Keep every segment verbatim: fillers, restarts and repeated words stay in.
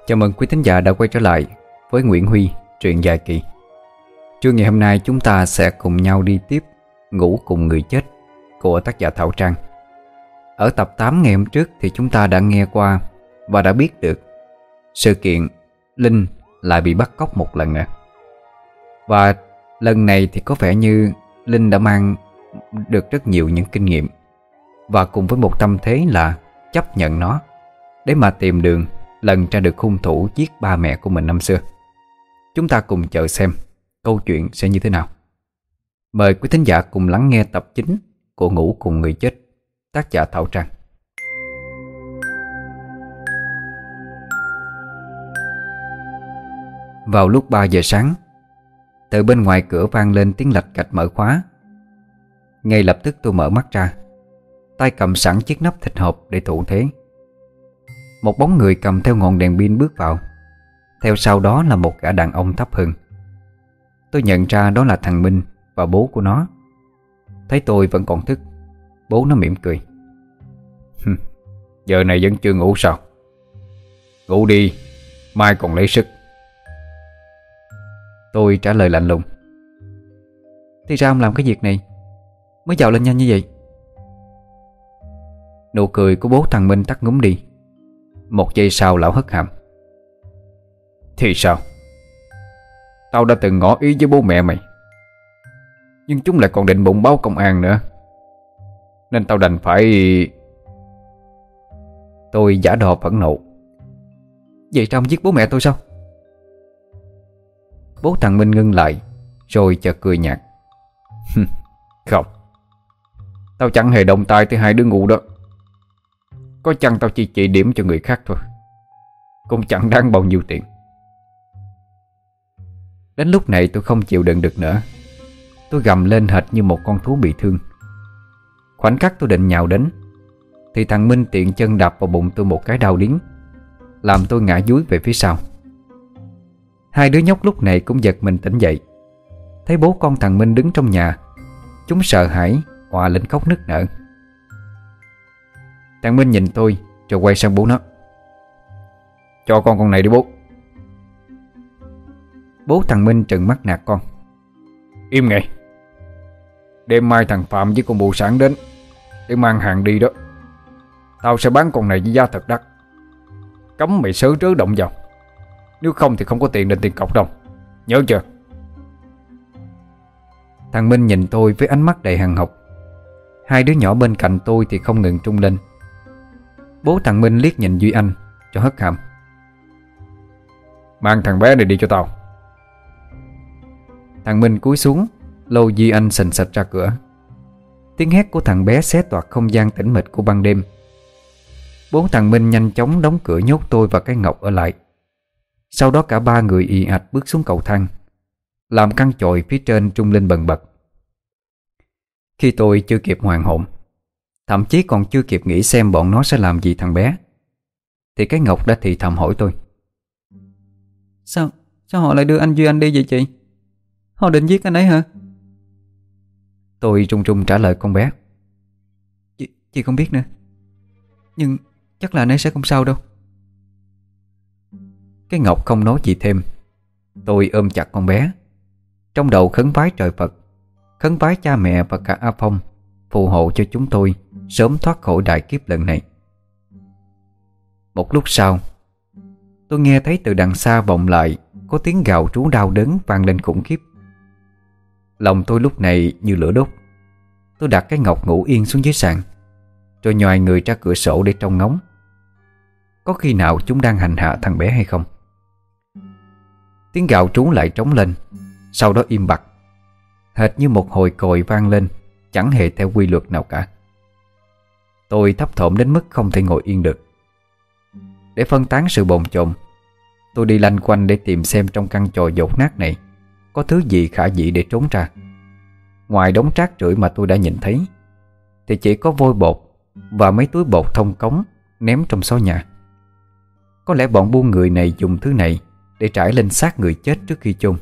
Chào mừng quý thính giả đã quay trở lại với Nguyễn Huy, truyện dài kỳ. Trưa ngày hôm nay chúng ta sẽ cùng nhau đi tiếp Ngủ cùng người chết của tác giả Thảo Trang. Ở tập tám ngày hôm trước thì chúng ta đã nghe qua và đã biết được sự kiện Linh lại bị bắt cóc một lần nữa. Và lần này thì có vẻ như Linh đã mang được rất nhiều những kinh nghiệm, và cùng với một tâm thế là chấp nhận nó để mà tìm đường lần ra được hung thủ giết ba mẹ của mình năm xưa. Chúng ta cùng chờ xem câu chuyện sẽ như thế nào. Mời quý thính giả cùng lắng nghe tập chín của Ngủ cùng người chết, tác giả Thảo Trang. Vào lúc ba giờ sáng, từ bên ngoài cửa vang lên tiếng lạch cạch mở khóa. Ngay lập tức tôi mở mắt ra, tay cầm sẵn chiếc nắp thịt hộp để thủ thế. Một bóng người cầm theo ngọn đèn pin bước vào. Theo sau đó là một gã đàn ông thấp hơn. Tôi nhận ra đó là thằng Minh và bố của nó. Thấy tôi vẫn còn thức, bố nó mỉm cười. Giờ này vẫn chưa ngủ sao? Ngủ đi, mai còn lấy sức. Tôi trả lời lạnh lùng. Thì ra ông làm cái việc này mới giàu lên nhanh như vậy? Nụ cười của bố thằng Minh tắt ngúm đi. Một giây sau lão hất hàm. Thì sao? Tao đã từng ngỏ ý với bố mẹ mày, nhưng chúng lại còn định bụng báo công an nữa, nên tao đành phải... Tôi giả đò phẫn nộ. Vậy sao ông giết bố mẹ tôi sao? Bố thằng Minh ngưng lại, rồi chợt cười nhạt. Không, tao chẳng hề động tay tới hai đứa ngu đó. Có chăng tao chỉ chỉ điểm cho người khác thôi, cũng chẳng đáng bao nhiêu tiền. Đến lúc này tôi không chịu đựng được nữa. Tôi gầm lên hệt như một con thú bị thương. Khoảnh khắc tôi định nhào đến thì thằng Minh tiện chân đạp vào bụng tôi một cái đau điếng, làm tôi ngã dúi về phía sau. Hai đứa nhóc lúc này cũng giật mình tỉnh dậy. Thấy bố con thằng Minh đứng trong nhà, chúng sợ hãi òa lên khóc nức nở. Thằng Minh nhìn tôi rồi quay sang bố nó. Cho con con này đi bố. Bố thằng Minh trừng mắt nạt con. Im ngay. Đêm mai thằng Phạm với con bồ sản đến để mang hàng đi đó. Tao sẽ bán con này với giá thật đắt. Cấm mày sớ rớ động vào, nếu không thì không có tiền đền tiền cọc đâu, nhớ chưa? Thằng Minh nhìn tôi với ánh mắt đầy hằn học. Hai đứa nhỏ bên cạnh tôi thì không ngừng trung lên. Bố thằng Minh liếc nhìn Duy Anh cho hất hàm. Mang thằng bé này đi cho tao. Thằng Minh cúi xuống lôi Duy Anh sình sạch ra cửa. Tiếng hét của thằng bé xé toạc không gian tĩnh mịch của ban đêm. Bố thằng Minh nhanh chóng đóng cửa nhốt tôi và cái Ngọc ở lại. Sau đó cả ba người ì ạch bước xuống cầu thang, làm căn chòi phía trên trung lên bần bật. Khi tôi chưa kịp hoàn hồn, thậm chí còn chưa kịp nghĩ xem bọn nó sẽ làm gì thằng bé, thì cái Ngọc đã thì thầm hỏi tôi. Sao, sao họ lại đưa anh Duy Anh đi vậy chị? Họ định giết anh ấy hả? Tôi run run trả lời con bé. Chị, chị không biết nữa, nhưng chắc là anh ấy sẽ không sao đâu. Cái Ngọc không nói gì thêm. Tôi ôm chặt con bé, trong đầu khấn vái trời Phật, khấn vái cha mẹ và cả A Phong phù hộ cho chúng tôi sớm thoát khỏi đại kiếp lần này. Một lúc sau, tôi nghe thấy từ đằng xa vọng lại có tiếng gào trú đau đớn vang lên khủng khiếp. Lòng tôi lúc này như lửa đốt. Tôi đặt cái Ngọc ngủ yên xuống dưới sàn, rồi nhoài người ra cửa sổ để trông ngóng. Có khi nào chúng đang hành hạ thằng bé hay không? Tiếng gào trú lại trống lên, sau đó im bặt, hệt như một hồi còi vang lên, chẳng hề theo quy luật nào cả. Tôi thấp thỏm đến mức không thể ngồi yên được. Để phân tán sự bồn chồn, tôi đi lanh quanh để tìm xem trong căn chòi dột nát này có thứ gì khả dĩ để trốn ra. Ngoài đống rác rưởi mà tôi đã nhìn thấy thì chỉ có vôi bột và mấy túi bột thông cống ném trong xó nhà. Có lẽ bọn buôn người này dùng thứ này để trải lên xác người chết trước khi chôn.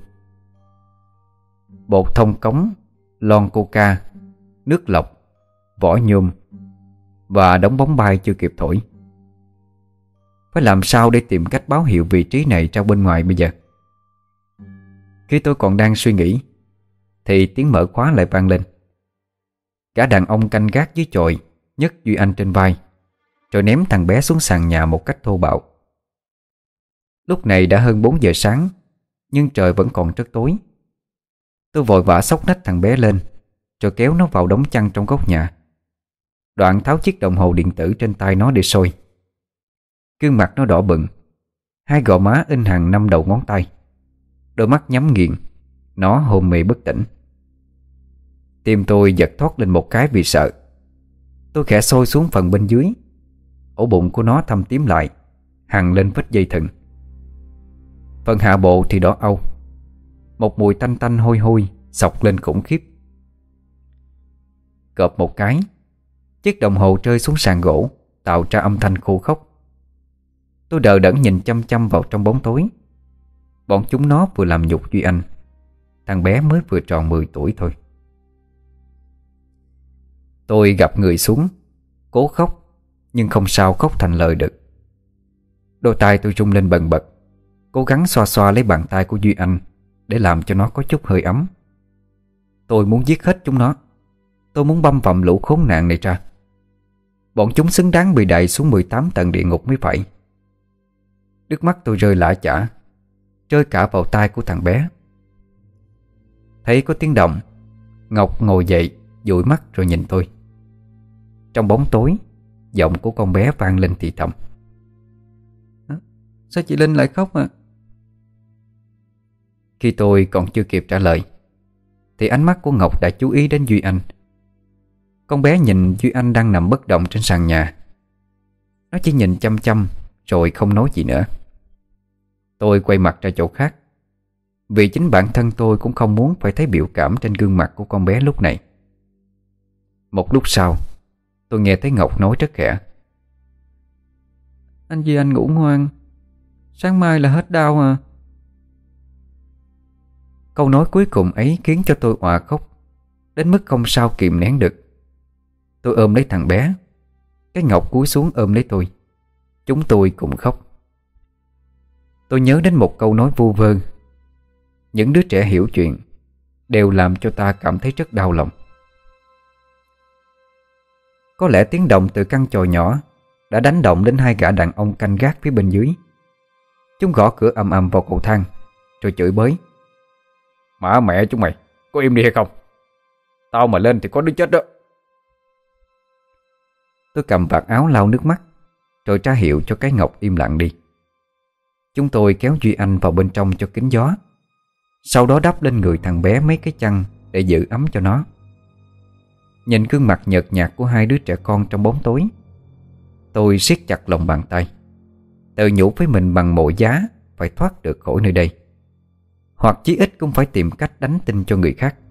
Bột thông cống, lon coca, nước lọc, vỏ nhôm và đống bóng bay chưa kịp thổi. Phải làm sao để tìm cách báo hiệu vị trí này ra bên ngoài bây giờ? Khi tôi còn đang suy nghĩ thì tiếng mở khóa lại vang lên. Cả đàn ông canh gác dưới chòi nhấc Duy Anh trên vai, rồi ném thằng bé xuống sàn nhà một cách thô bạo. Lúc này đã hơn bốn giờ sáng, nhưng trời vẫn còn rất tối. Tôi vội vã xốc nách thằng bé lên, rồi kéo nó vào đống chăn trong góc nhà. Đoạn tháo chiếc đồng hồ điện tử trên tay nó để soi. Gương mặt nó đỏ bừng, hai gò má in hằn năm đầu ngón tay, đôi mắt nhắm nghiền. Nó hôn mê bất tỉnh. Tim tôi giật thoát lên một cái vì sợ. Tôi khẽ xôi xuống phần bên dưới. Ổ bụng của nó thâm tím lại, hằn lên vết dây thừng. Phần hạ bộ thì đỏ âu. Một mùi tanh tanh hôi hôi xộc lên khủng khiếp. Cộp một cái, chiếc đồng hồ rơi xuống sàn gỗ, tạo ra âm thanh khô khốc. Tôi đờ đẫn nhìn chăm chăm vào trong bóng tối. Bọn chúng nó vừa làm nhục Duy Anh. Thằng bé mới vừa tròn mười tuổi thôi. Tôi gập người xuống, cố khóc, nhưng không sao khóc thành lời được. Đôi tay tôi rung lên bần bật, cố gắng xoa xoa lấy bàn tay của Duy Anh để làm cho nó có chút hơi ấm. Tôi muốn giết hết chúng nó. Tôi muốn băm vằm lũ khốn nạn này ra. Bọn chúng xứng đáng bị đày xuống mười tám tầng địa ngục mới phải. Nước mắt tôi rơi lã chã, rơi cả vào tay của thằng bé. Thấy có tiếng động, Ngọc ngồi dậy, dụi mắt rồi nhìn tôi. Trong bóng tối, giọng của con bé vang lên thì thầm: "Sao chị Linh lại khóc à?" Khi tôi còn chưa kịp trả lời thì ánh mắt của Ngọc đã chú ý đến Duy Anh. Con bé nhìn Duy Anh đang nằm bất động trên sàn nhà. Nó chỉ nhìn chăm chăm rồi không nói gì nữa. Tôi quay mặt ra chỗ khác, vì chính bản thân tôi cũng không muốn phải thấy biểu cảm trên gương mặt của con bé lúc này. Một lúc sau, tôi nghe thấy Ngọc nói rất khẽ: "Anh Duy Anh ngủ ngoan, sáng mai là hết đau à?" Câu nói cuối cùng ấy khiến cho tôi òa khóc, đến mức không sao kìm nén được. Tôi ôm lấy thằng bé, cái Ngọc cúi xuống ôm lấy tôi. Chúng tôi cùng khóc. Tôi nhớ đến một câu nói vu vơ: những đứa trẻ hiểu chuyện đều làm cho ta cảm thấy rất đau lòng. Có lẽ tiếng động từ căn chòi nhỏ đã đánh động đến hai gã đàn ông canh gác phía bên dưới. Chúng gõ cửa ầm ầm vào cầu thang, rồi chửi bới: "Má mẹ chúng mày, có im đi hay không? Tao mà lên thì có đứa chết đó." Tôi cầm vạt áo lau nước mắt, rồi ra hiệu cho cái Ngọc im lặng đi. Chúng tôi kéo Duy Anh vào bên trong cho kín gió, sau đó đắp lên người thằng bé mấy cái chăn để giữ ấm cho nó. Nhìn gương mặt nhợt nhạt của hai đứa trẻ con trong bóng tối, tôi siết chặt lòng bàn tay, tự nhủ với mình bằng mọi giá phải thoát được khỏi nơi đây, hoặc chí ít cũng phải tìm cách đánh tin cho người khác.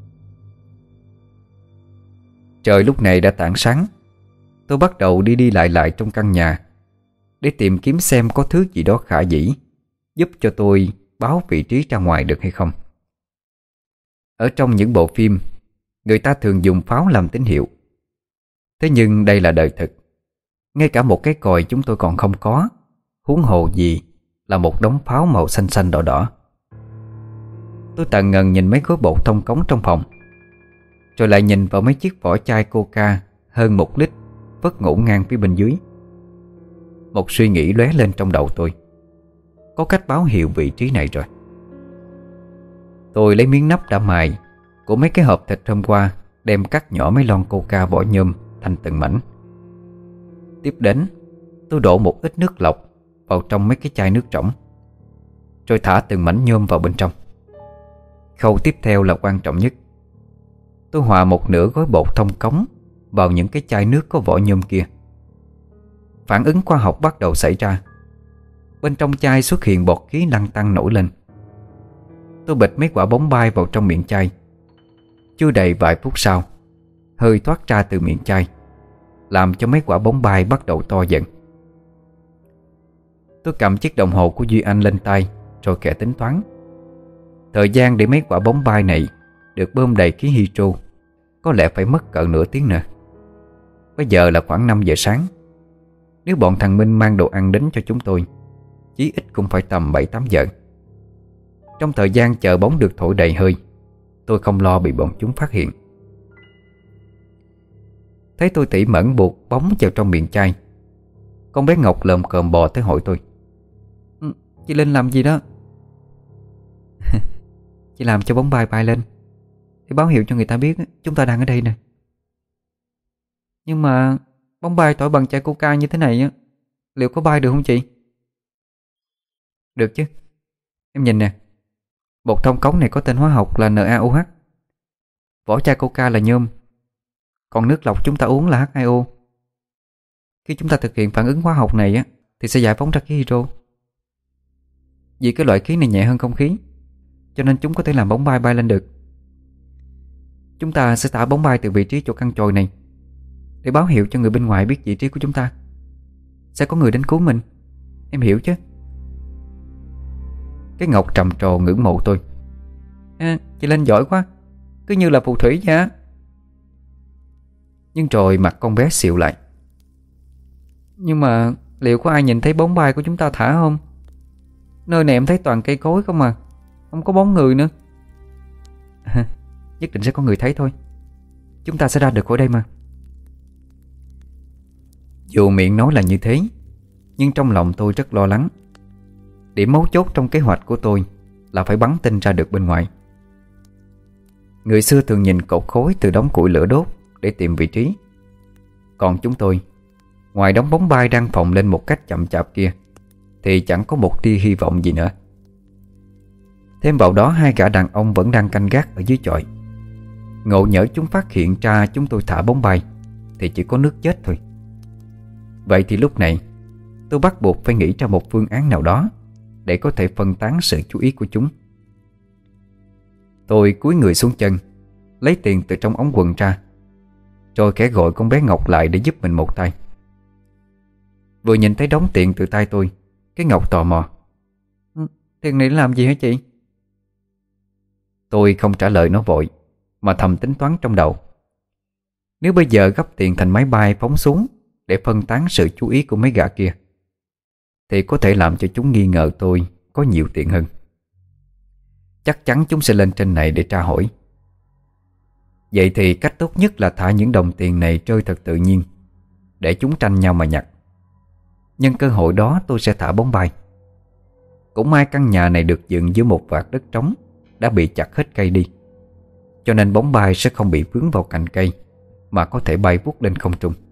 Trời lúc này đã tảng sáng. Tôi bắt đầu đi đi lại lại trong căn nhà để tìm kiếm xem có thứ gì đó khả dĩ giúp cho tôi báo vị trí ra ngoài được hay không. Ở trong những bộ phim, người ta thường dùng pháo làm tín hiệu. Thế nhưng đây là đời thực. Ngay cả một cái còi chúng tôi còn không có, huống hồ gì là một đống pháo màu xanh xanh đỏ đỏ. Tôi tần ngần nhìn mấy khối bột thông cống trong phòng, rồi lại nhìn vào mấy chiếc vỏ chai Coca hơn một lít vất ngổn ngang phía bên dưới. Một suy nghĩ lóe lên trong đầu tôi: có cách báo hiệu vị trí này rồi. Tôi lấy miếng nắp đã mài của mấy cái hộp thịt hôm qua, đem cắt nhỏ mấy lon Coca vỏ nhôm thành từng mảnh. Tiếp đến, tôi đổ một ít nước lọc vào trong mấy cái chai nước rỗng, rồi thả từng mảnh nhôm vào bên trong. Khâu tiếp theo là quan trọng nhất. Tôi hòa một nửa gói bột thông cống vào những cái chai nước có vỏ nhôm kia. Phản ứng khoa học bắt đầu xảy ra. Bên trong chai xuất hiện bọt khí lăn tăn nổi lên. Tôi bịch mấy quả bóng bay vào trong miệng chai. Chưa đầy vài phút sau, hơi thoát ra từ miệng chai, làm cho mấy quả bóng bay bắt đầu to dần. Tôi cầm chiếc đồng hồ của Duy Anh lên tay, rồi kẻ tính toán. Thời gian để mấy quả bóng bay này được bơm đầy khí hydro có lẽ phải mất cỡ nửa tiếng nữa. Bây giờ là khoảng năm giờ sáng. Nếu bọn thằng Minh mang đồ ăn đến cho chúng tôi, chí ít cũng phải tầm bảy tám giờ. Trong thời gian chờ bóng được thổi đầy hơi, tôi không lo bị bọn chúng phát hiện. Thấy tôi tỉ mẩn buộc bóng vào trong miệng chai, con bé Ngọc lồm cồm bò tới hỏi tôi: "Ừ, chị Linh làm gì đó?" "Chị làm cho bóng bay bay lên, để báo hiệu cho người ta biết chúng ta đang ở đây nè." "Nhưng mà bóng bay tỏi bằng chai coca như thế này á, liệu có bay được không chị?" "Được chứ. Em nhìn nè, bột thông cống này có tên hóa học là NaOH, vỏ chai coca là nhôm, còn nước lọc chúng ta uống là H hai O. Khi chúng ta thực hiện phản ứng hóa học này á, thì sẽ giải phóng ra khí hydro. Vì cái loại khí này nhẹ hơn không khí, cho nên chúng có thể làm bóng bay bay lên được. Chúng ta sẽ thả bóng bay từ vị trí chỗ căn chòi này, để báo hiệu cho người bên ngoài biết vị trí của chúng ta. Sẽ có người đến cứu mình, em hiểu chứ?" Cái Ngọc trầm trồ ngưỡng mộ tôi: "À, chị Linh giỏi quá, cứ như là phù thủy vậy á." Nhưng rồi mặt con bé xịu lại: "Nhưng mà liệu có ai nhìn thấy bóng bay của chúng ta thả không? Nơi này em thấy toàn cây cối không à, không có bóng người nữa." "Nhất định sẽ có người thấy thôi. Chúng ta sẽ ra được khỏi đây mà." Dù miệng nói là như thế, nhưng trong lòng tôi rất lo lắng. Điểm mấu chốt trong kế hoạch của tôi là phải bắn tin ra được bên ngoài. Người xưa thường nhìn cột khối từ đống củi lửa đốt để tìm vị trí. Còn chúng tôi, ngoài đống bóng bay đang phồng lên một cách chậm chạp kia, thì chẳng có một tia hy vọng gì nữa. Thêm vào đó, hai gã đàn ông vẫn đang canh gác ở dưới chòi. Ngộ nhỡ chúng phát hiện ra chúng tôi thả bóng bay, thì chỉ có nước chết thôi. Vậy thì lúc này tôi bắt buộc phải nghĩ ra một phương án nào đó để có thể phân tán sự chú ý của chúng. Tôi cúi người xuống chân, lấy tiền từ trong ống quần ra, rồi khẽ gọi con bé Ngọc lại để giúp mình một tay. Vừa nhìn thấy đống tiền từ tay tôi, cái Ngọc tò mò: "Ừ, tiền này làm gì hả chị?" Tôi không trả lời nó vội, mà thầm tính toán trong đầu. Nếu bây giờ gấp tiền thành máy bay phóng xuống để phân tán sự chú ý của mấy gã kia, thì có thể làm cho chúng nghi ngờ tôi có nhiều tiền hơn. Chắc chắn chúng sẽ lên trên này để tra hỏi. Vậy thì cách tốt nhất là thả những đồng tiền này rơi thật tự nhiên, để chúng tranh nhau mà nhặt. Nhân cơ hội đó tôi sẽ thả bóng bay. Cũng may căn nhà này được dựng giữa một vạt đất trống đã bị chặt hết cây đi, cho nên bóng bay sẽ không bị vướng vào cành cây, mà có thể bay vút lên không trung.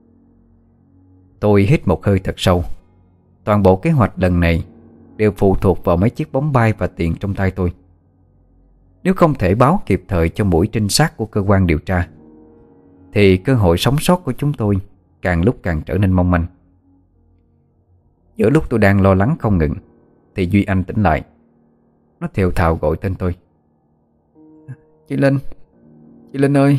Tôi hít một hơi thật sâu. Toàn bộ kế hoạch lần này đều phụ thuộc vào mấy chiếc bóng bay và tiền trong tay tôi. Nếu không thể báo kịp thời cho mũi trinh sát của cơ quan điều tra, thì cơ hội sống sót của chúng tôi càng lúc càng trở nên mong manh. Giữa lúc tôi đang lo lắng không ngừng, thì Duy Anh tỉnh lại. Nó thều thào gọi tên tôi: "Chị Linh, chị Linh ơi."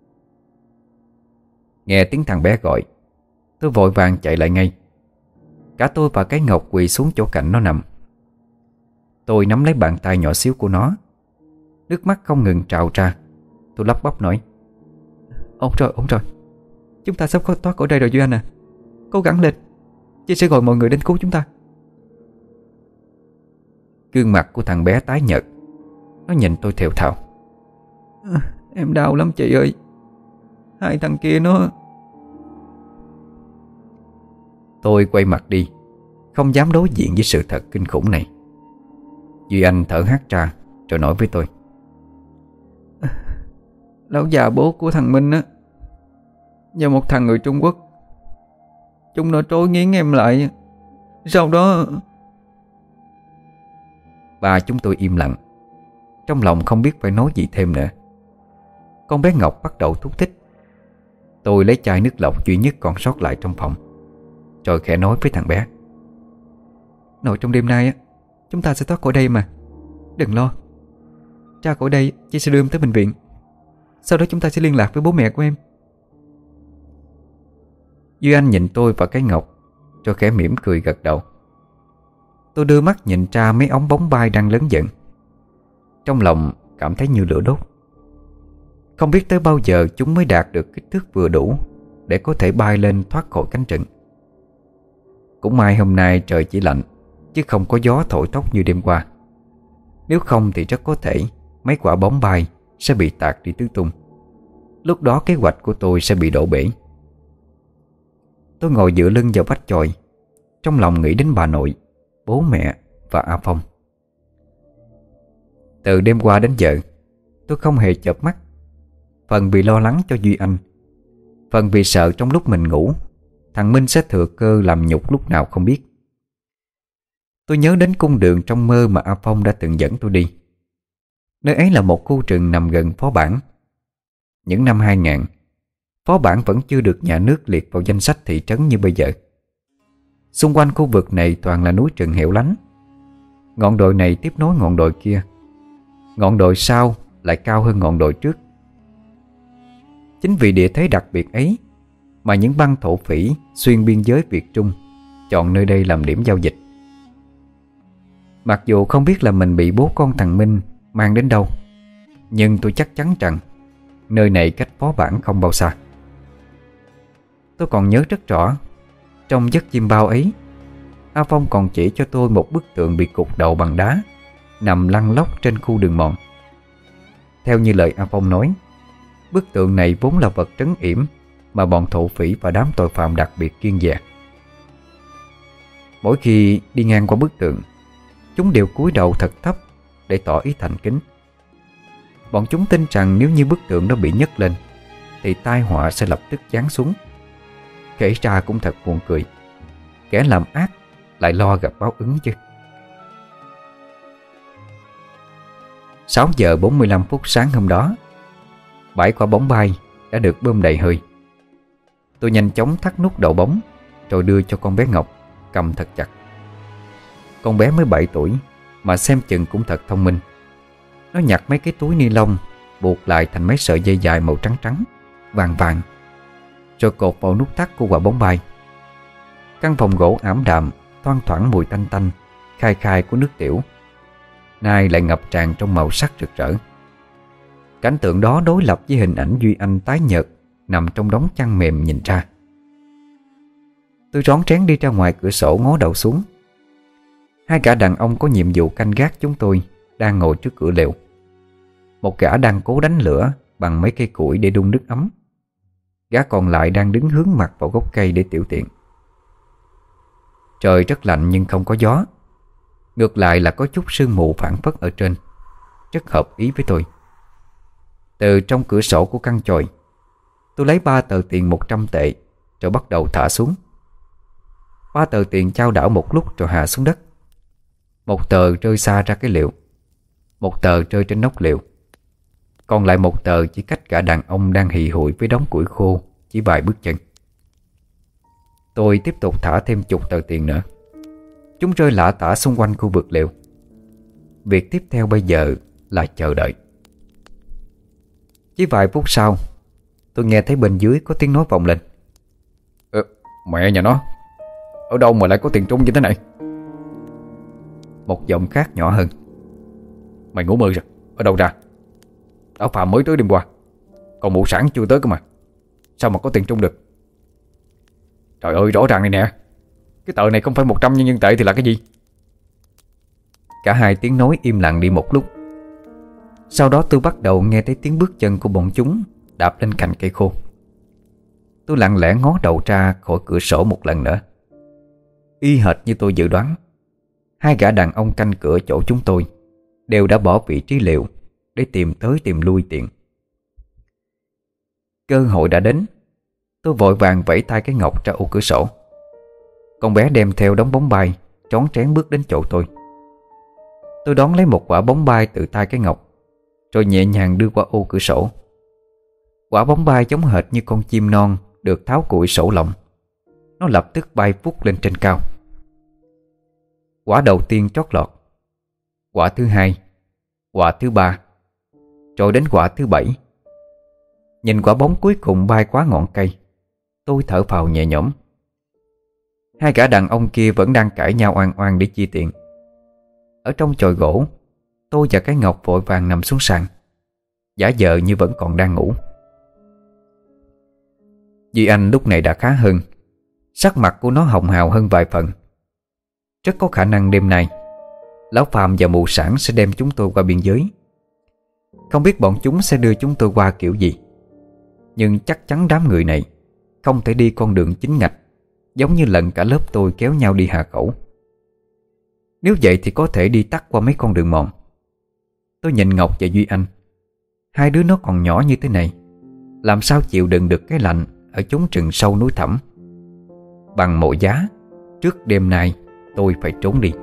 Nghe tiếng thằng bé gọi, tôi vội vàng chạy lại ngay. Cả tôi và cái Ngọc quỳ xuống chỗ cạnh nó nằm. Tôi nắm lấy bàn tay nhỏ xíu của nó. Nước mắt không ngừng trào ra. Tôi lắp bắp nói: "Ổn rồi, ổn rồi. Chúng ta sắp thoát khỏi đây rồi Duy Anh à. Cố gắng lên, chị sẽ gọi mọi người đến cứu chúng ta." Gương mặt của thằng bé tái nhợt. Nó nhìn tôi thều thào: à, "Em đau lắm chị ơi. Hai thằng kia nó..." Tôi quay mặt đi, không dám đối diện với sự thật kinh khủng này. Duy Anh thở hắt ra rồi nói với tôi: "Lão già bố của thằng Minh á, và một thằng người Trung Quốc, chúng nó trối nghiến em lại. Sau đó..." Ba chúng tôi im lặng, trong lòng không biết phải nói gì thêm nữa. Con bé Ngọc bắt đầu thúc thích. Tôi lấy chai nước lọc duy nhất còn sót lại trong phòng, rồi khẽ nói với thằng bé: "Nội trong đêm nay á, chúng ta sẽ thoát khỏi đây mà. Đừng lo. Ra khỏi đây chị sẽ đưa em tới bệnh viện. Sau đó chúng ta sẽ liên lạc với bố mẹ của em." Duy Anh nhìn tôi và cái Ngọc, rồi khẽ mỉm cười gật đầu. Tôi đưa mắt nhìn ra mấy ống bóng bay đang lớn dần. Trong lòng cảm thấy như lửa đốt. Không biết tới bao giờ chúng mới đạt được kích thước vừa đủ để có thể bay lên thoát khỏi cánh rừng. Cũng may hôm nay trời chỉ lạnh, chứ không có gió thổi tóc như đêm qua. Nếu không thì rất có thể mấy quả bóng bay sẽ bị tạt đi tứ tung. Lúc đó kế hoạch của tôi sẽ bị đổ bể. Tôi ngồi dựa lưng vào vách chòi, trong lòng nghĩ đến bà nội, bố mẹ và A Phong. Từ đêm qua đến giờ, tôi không hề chợp mắt. Phần vì lo lắng cho Duy Anh, phần vì sợ trong lúc mình ngủ thằng Minh sẽ thừa cơ làm nhục lúc nào không biết. Tôi nhớ đến cung đường trong mơ mà A Phong đã từng dẫn tôi đi. Nơi ấy là một khu rừng nằm gần Phó Bản. Những năm hai nghìn, Phó Bản vẫn chưa được nhà nước liệt vào danh sách thị trấn như bây giờ. Xung quanh khu vực này toàn là núi rừng hẻo lánh. Ngọn đồi này tiếp nối ngọn đồi kia, ngọn đồi sau lại cao hơn ngọn đồi trước. Chính vì địa thế đặc biệt ấy mà những băng thổ phỉ xuyên biên giới Việt Trung chọn nơi đây làm điểm giao dịch. Mặc dù không biết là mình bị bố con thằng Minh mang đến đâu, nhưng tôi chắc chắn rằng nơi này cách Phó Bản không bao xa. Tôi còn nhớ rất rõ, trong giấc chim bao ấy, A Phong còn chỉ cho tôi một bức tượng bị cục đầu bằng đá nằm lăn lóc trên khu đường mòn. Theo như lời A Phong nói, bức tượng này vốn là vật trấn yểm mà bọn thổ phỉ và đám tội phạm đặc biệt kiêng dè. Mỗi khi đi ngang qua bức tượng, chúng đều cúi đầu thật thấp để tỏ ý thành kính. Bọn chúng tin rằng nếu như bức tượng đó bị nhấc lên thì tai họa sẽ lập tức giáng xuống. Kể ra cũng thật buồn cười, kẻ làm ác lại lo gặp báo ứng chứ. Sáu giờ bốn mươi lăm phút sáng hôm đó, bảy quả bóng bay đã được bơm đầy hơi. Tôi nhanh chóng thắt nút đậu bóng rồi đưa cho con bé Ngọc cầm thật chặt. Con bé mới bảy tuổi mà xem chừng cũng thật thông minh. Nó nhặt mấy cái túi ni lông buộc lại thành mấy sợi dây dài màu trắng trắng, vàng vàng, rồi cột vào nút thắt của quả bóng bay. Căn phòng gỗ ảm đạm thoang thoảng mùi tanh tanh khai khai của nước tiểu, nay lại ngập tràn trong màu sắc rực rỡ. Cảnh tượng đó đối lập với hình ảnh Duy Anh tái nhợt nằm trong đống chăn mềm nhìn ra. Tôi rón rén đi ra ngoài cửa sổ ngó đầu xuống. Hai gã đàn ông có nhiệm vụ canh gác chúng tôi đang ngồi trước cửa lều. Một gã đang cố đánh lửa bằng mấy cây củi để đun nước ấm. Gã còn lại đang đứng hướng mặt vào gốc cây để tiểu tiện. Trời rất lạnh nhưng không có gió. Ngược lại là có chút sương mù phảng phất ở trên, rất hợp ý với tôi. Từ trong cửa sổ của căn chòi, tôi lấy ba tờ tiền một trăm tệ rồi bắt đầu thả xuống. Ba tờ tiền chao đảo một lúc rồi hạ xuống đất. Một tờ rơi xa ra cái liệu, một tờ rơi trên nóc liệu, còn lại một tờ chỉ cách cả đàn ông đang hì hụi với đống củi khô chỉ vài bước chân. Tôi tiếp tục thả thêm chục tờ tiền nữa. Chúng rơi lả tả xung quanh khu vực liệu. Việc tiếp theo bây giờ là chờ đợi. Chỉ vài phút sau, tôi nghe thấy bên dưới có tiếng nói vọng lên. Ờ, mẹ nhà nó, ở đâu mà lại có tiền trung như thế này? Một giọng khác nhỏ hơn. Mày ngủ mơ rồi, ở đâu ra? Lão Phạm mới tới đêm qua, còn mụ sản chưa tới cơ mà. Sao mà có tiền trung được? Trời ơi, rõ ràng này nè, cái tờ này không phải một trăm nhân dân tệ thì là cái gì? Cả hai tiếng nói im lặng đi một lúc. Sau đó tôi bắt đầu nghe thấy tiếng bước chân của bọn chúng đạp lên cành cây khô. Tôi lặng lẽ ngó đầu ra khỏi cửa sổ một lần nữa. Y hệt như tôi dự đoán, hai gã đàn ông canh cửa chỗ chúng tôi đều đã bỏ vị trí liệu để tìm tới tìm lui tiện. Cơ hội đã đến. Tôi vội vàng vẫy tay cái Ngọc ra ô cửa sổ. Con bé đem theo đống bóng bay trón trén bước đến chỗ tôi. Tôi đón lấy một quả bóng bay từ tay cái Ngọc, rồi nhẹ nhàng đưa qua ô cửa sổ. Quả bóng bay giống hệt như con chim non được tháo củi sổ lồng. Nó lập tức bay vút lên trên cao. Quả đầu tiên trót lọt, quả thứ hai, quả thứ ba, rồi đến quả thứ bảy. Nhìn quả bóng cuối cùng bay quá ngọn cây, tôi thở phào nhẹ nhõm. Hai gã đàn ông kia vẫn đang cãi nhau oan oan để chia tiền. Ở trong chòi gỗ, tôi và cái Ngọc vội vàng nằm xuống sàn, giả vờ như vẫn còn đang ngủ. Duy Anh lúc này đã khá hơn. Sắc mặt của nó hồng hào hơn vài phần. Rất có khả năng đêm nay Lão Phàm và Mụ Sản sẽ đem chúng tôi qua biên giới. Không biết bọn chúng sẽ đưa chúng tôi qua kiểu gì, nhưng chắc chắn đám người này không thể đi con đường chính ngạch, giống như lần cả lớp tôi kéo nhau đi Hà Khẩu. Nếu vậy thì có thể đi tắt qua mấy con đường mòn. Tôi nhìn Ngọc và Duy Anh. Hai đứa nó còn nhỏ như thế này, làm sao chịu đựng được cái lạnh ở chốn rừng sâu núi thẳm. Bằng mọi giá, trước đêm nay tôi phải trốn đi.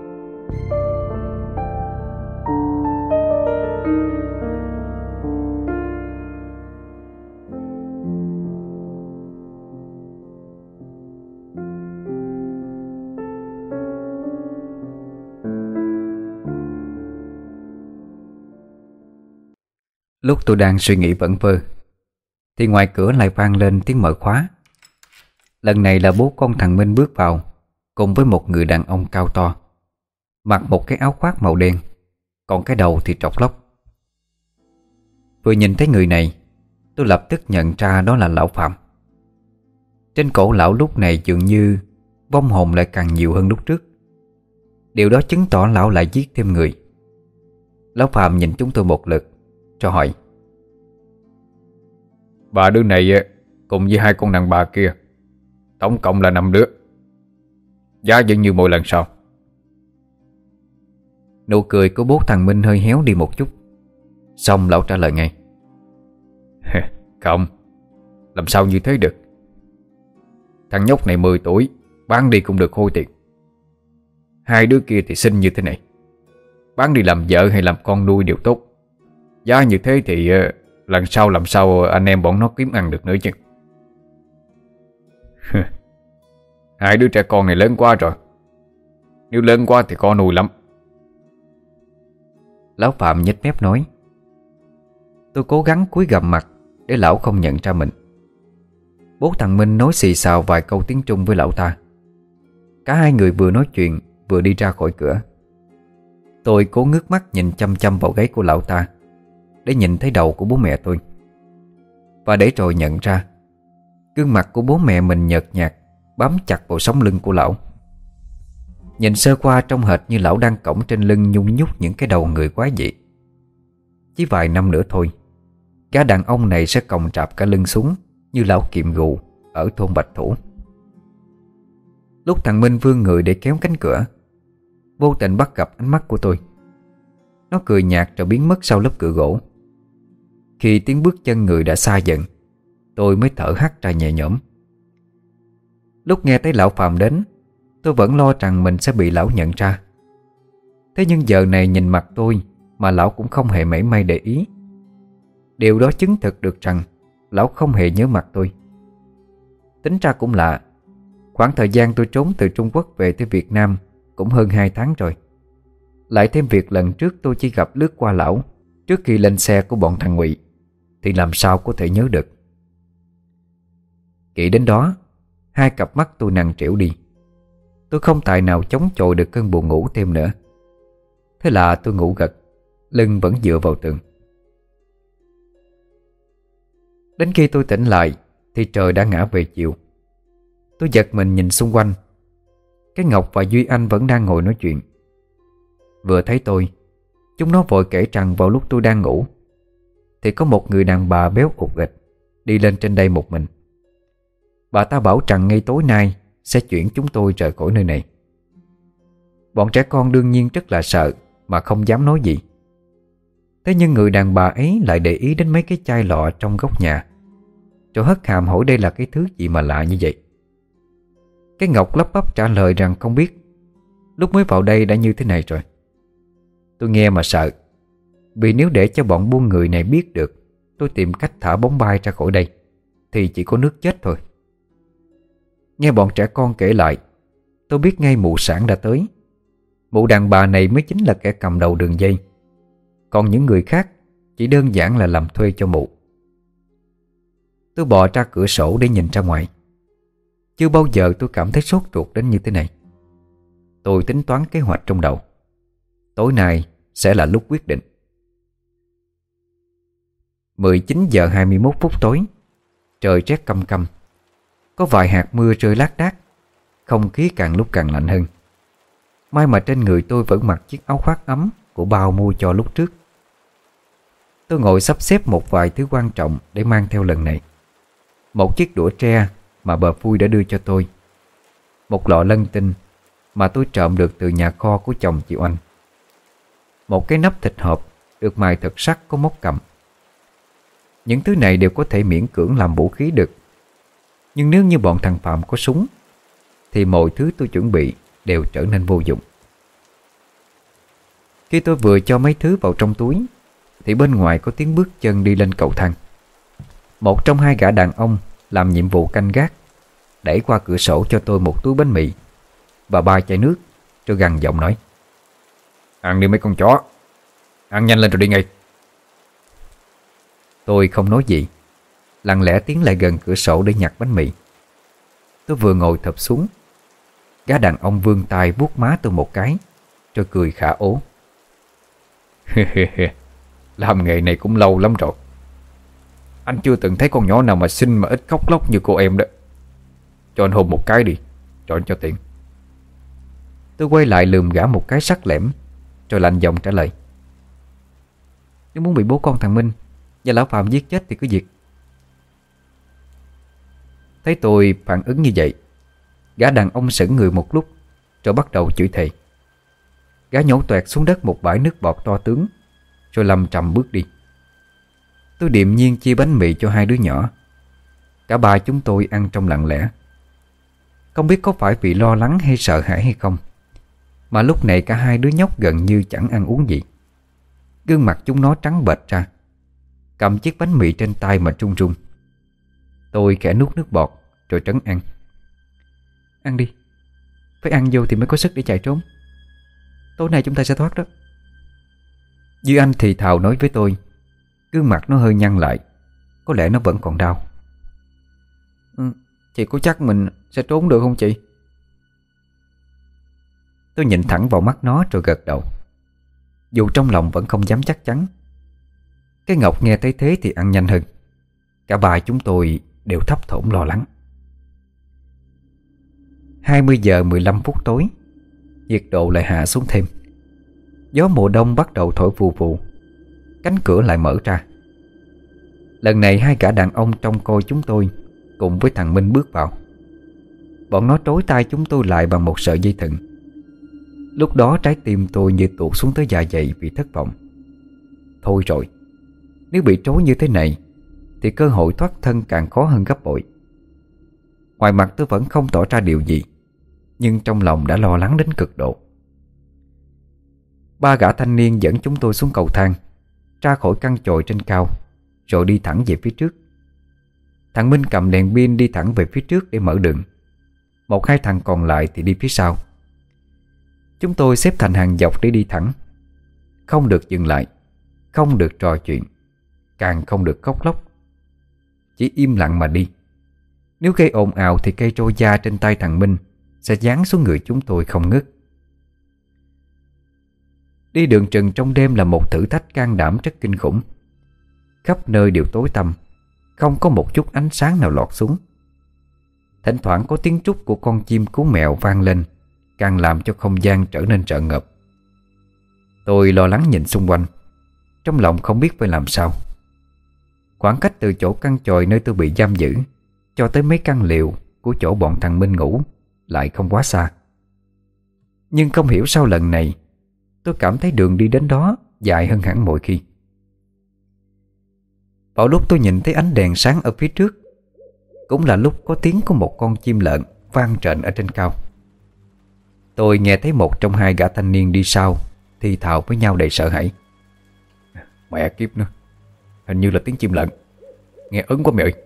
Lúc tôi đang suy nghĩ vẩn vơ thì ngoài cửa lại vang lên tiếng mở khóa. Lần này là bố con thằng Minh bước vào, cùng với một người đàn ông cao to, mặc một cái áo khoác màu đen, còn cái đầu thì trọc lóc. Vừa nhìn thấy người này, tôi lập tức nhận ra đó là lão Phạm. Trên cổ lão lúc này dường như vong hồn lại càng nhiều hơn lúc trước. Điều đó chứng tỏ lão lại giết thêm người. Lão Phạm nhìn chúng tôi một lượt cho hỏi: Bà đứa này cùng với hai con đàn bà kia tổng cộng là năm đứa. Giá vẫn như mỗi lần sau. Nụ cười của bố thằng Minh hơi héo đi một chút. Xong lão trả lời ngay: Không, làm sao như thế được. Thằng nhóc này mười tuổi, bán đi cũng được khôi tiền. Hai đứa kia thì xinh như thế này, bán đi làm vợ hay làm con nuôi đều tốt. Giá như thế thì uh, lần sau làm sao anh em bọn nó kiếm ăn được nữa chứ. Hai đứa trẻ con này lớn quá rồi. Nếu lớn quá thì khó nuôi lắm. Lão Phạm nhếch mép nói. Tôi cố gắng cúi gằm mặt để lão không nhận ra mình. Bố thằng Minh nói xì xào vài câu tiếng Trung với lão ta. Cả hai người vừa nói chuyện vừa đi ra khỏi cửa. Tôi cố ngước mắt nhìn chăm chăm vào gáy của lão ta để nhìn thấy đầu của bố mẹ tôi. Và để rồi nhận ra gương mặt của bố mẹ mình nhợt nhạt, bám chặt vào sống lưng của lão. Nhìn sơ qua trông hệt như lão đang cõng trên lưng nhung nhúc những cái đầu người quái dị. Chỉ vài năm nữa thôi, gã đàn ông này sẽ còng trạp cả lưng xuống như lão kiệm gù ở thôn Bạch Thủ. Lúc thằng Minh vươn người để kéo cánh cửa, vô tình bắt gặp ánh mắt của tôi. Nó cười nhạt rồi biến mất sau lớp cửa gỗ. Khi tiếng bước chân người đã xa dần, tôi mới thở hắt ra nhẹ nhõm. Lúc nghe thấy lão Phạm đến, tôi vẫn lo rằng mình sẽ bị lão nhận ra. Thế nhưng giờ này nhìn mặt tôi mà lão cũng không hề mảy may để ý. Điều đó chứng thực được rằng lão không hề nhớ mặt tôi. Tính ra cũng lạ, khoảng thời gian tôi trốn từ Trung Quốc về tới Việt Nam cũng hơn hai tháng rồi. Lại thêm việc lần trước tôi chỉ gặp lướt qua lão trước khi lên xe của bọn thằng Ngụy, thì làm sao có thể nhớ được. Nghĩ đến đó, hai cặp mắt tôi nặng trĩu đi. Tôi không tài nào chống chọi được cơn buồn ngủ thêm nữa. Thế là tôi ngủ gật, lưng vẫn dựa vào tường. Đến khi tôi tỉnh lại thì trời đã ngã về chiều. Tôi giật mình nhìn xung quanh. Cái Ngọc và Duy Anh vẫn đang ngồi nói chuyện. Vừa thấy tôi, chúng nó vội kể rằng vào lúc tôi đang ngủ thì có một người đàn bà béo ụt ịch đi lên trên đây một mình. Bà ta bảo rằng ngay tối nay sẽ chuyển chúng tôi rời khỏi nơi này. Bọn trẻ con đương nhiên rất là sợ mà không dám nói gì. Thế nhưng người đàn bà ấy lại để ý đến mấy cái chai lọ trong góc nhà, rồi hất hàm hỏi đây là cái thứ gì mà lạ như vậy. Cái Ngọc lắp bắp trả lời rằng không biết, lúc mới vào đây đã như thế này rồi. Tôi nghe mà sợ, vì nếu để cho bọn buôn người này biết được tôi tìm cách thả bóng bay ra khỏi đây thì chỉ có nước chết thôi. Nghe bọn trẻ con kể lại, tôi biết ngay mụ Sản đã tới. Mụ đàn bà này mới chính là kẻ cầm đầu đường dây, còn những người khác chỉ đơn giản là làm thuê cho mụ. Tôi bò ra cửa sổ để nhìn ra ngoài. Chưa bao giờ tôi cảm thấy sốt ruột đến như thế này. Tôi tính toán kế hoạch trong đầu. Tối nay sẽ là lúc quyết định. mười chín giờ hai mươi mốt phút tối. Trời rét căm căm. Có vài hạt mưa rơi lác đác Không khí càng lúc càng lạnh hơn. May mà trên người tôi vẫn mặc chiếc áo khoác ấm của bao mua cho lúc trước. Tôi ngồi sắp xếp một vài thứ quan trọng để mang theo lần này. Một chiếc đũa tre mà bà Phui đã đưa cho tôi, một lọ lân tinh mà tôi trộm được từ nhà kho của chồng chị Oanh, một cái nắp thịt hộp được mài thật sắc có móc cầm. Những thứ này đều có thể miễn cưỡng làm vũ khí được, nhưng nếu như bọn thằng Phạm có súng thì mọi thứ tôi chuẩn bị đều trở nên vô dụng. Khi tôi vừa cho mấy thứ vào trong túi thì bên ngoài có tiếng bước chân đi lên cầu thang. Một trong hai gã đàn ông làm nhiệm vụ canh gác đẩy qua cửa sổ cho tôi một túi bánh mì và ba chai nước, rồi gằn giọng nói: "Ăn đi mấy con chó, ăn nhanh lên rồi đi ngay." Tôi không nói gì, lặng lẽ tiến lại gần cửa sổ để nhặt bánh mì. Tôi vừa ngồi thụp xuống, gã đàn ông vươn tay vuốt má tôi một cái, rồi cười khả ố: "Làm nghề này cũng lâu lắm rồi. Anh chưa từng thấy con nhỏ nào mà xinh mà ít khóc lóc như cô em đó. Cho anh hôn một cái đi, cho anh cho tiện." Tôi quay lại lườm gã một cái sắc lẻm, rồi lạnh giọng trả lời: "Nếu muốn bị bố con thằng Minh và lão Phạm giết chết thì cứ việc." Thấy tôi phản ứng như vậy, gã đàn ông sững người một lúc, rồi bắt đầu chửi thề. Gã nhổ toẹt xuống đất một bãi nước bọt to tướng, rồi lầm trầm bước đi. Tôi điềm nhiên chia bánh mì cho hai đứa nhỏ. Cả ba chúng tôi ăn trong lặng lẽ. Không biết có phải vì lo lắng hay sợ hãi hay không, mà lúc này cả hai đứa nhóc gần như chẳng ăn uống gì. Gương mặt chúng nó trắng bệch ra, cầm chiếc bánh mì trên tay mà run run. Tôi khẽ nuốt nước bọt rồi trấn an: "Ăn đi, phải ăn vô thì mới có sức để chạy trốn. Tối nay chúng ta sẽ thoát đó." Duy Anh thì thào nói với tôi, gương mặt nó hơi nhăn lại, có lẽ nó vẫn còn đau. "Ừ, chị có chắc mình sẽ trốn được không chị?" Tôi nhìn thẳng vào mắt nó rồi gật đầu, dù trong lòng vẫn không dám chắc chắn. Cái Ngọc nghe thấy thế thì ăn nhanh hơn. Cả ba chúng tôi đều thấp thỏm lo lắng. Hai mươi giờ mười lăm phút tối, nhiệt độ lại hạ xuống thêm. Gió mùa đông bắt đầu thổi vù vù. Cánh cửa lại mở ra. Lần này hai gã đàn ông trông coi chúng tôi cùng với thằng Minh bước vào. Bọn nó trói tay chúng tôi lại bằng một sợi dây thừng. Lúc đó trái tim tôi như tuột xuống tới dạ dày vì thất vọng. Thôi rồi, nếu bị trói như thế này thì cơ hội thoát thân càng khó hơn gấp bội. Ngoài mặt tôi vẫn không tỏ ra điều gì, nhưng trong lòng đã lo lắng đến cực độ. Ba gã thanh niên dẫn chúng tôi xuống cầu thang, ra khỏi căn chòi trên cao, rồi đi thẳng về phía trước. Thằng Minh cầm đèn pin đi thẳng về phía trước để mở đường. Một hai thằng còn lại thì đi phía sau. Chúng tôi xếp thành hàng dọc để đi thẳng. Không được dừng lại, không được trò chuyện, càng không được khóc lóc. Chỉ im lặng mà đi. Nếu gây ồn ào thì cây trôi da trên tay thằng Minh sẽ giáng xuống người chúng tôi không ngớt. Đi đường rừng trong đêm là một thử thách can đảm rất kinh khủng. Khắp nơi đều tối tăm, không có một chút ánh sáng nào lọt xuống. Thỉnh thoảng có tiếng trút của con chim cú mèo vang lên, càng làm cho không gian trở nên rợn ngợp. Tôi lo lắng nhìn xung quanh, trong lòng không biết phải làm sao. Khoảng cách từ chỗ căn chòi nơi tôi bị giam giữ cho tới mấy căn liều của chỗ bọn thằng Minh ngủ lại không quá xa. Nhưng không hiểu sao lần này tôi cảm thấy đường đi đến đó dài hơn hẳn mọi khi. Vào lúc tôi nhìn thấy ánh đèn sáng ở phía trước, cũng là lúc có tiếng của một con chim lợn vang trện ở trên cao. Tôi nghe thấy một trong hai gã thanh niên đi sau thì thào với nhau đầy sợ hãi: "Mẹ kiếp nữa, hình như là tiếng chim lợn, nghe ớn quá mẹ ơi."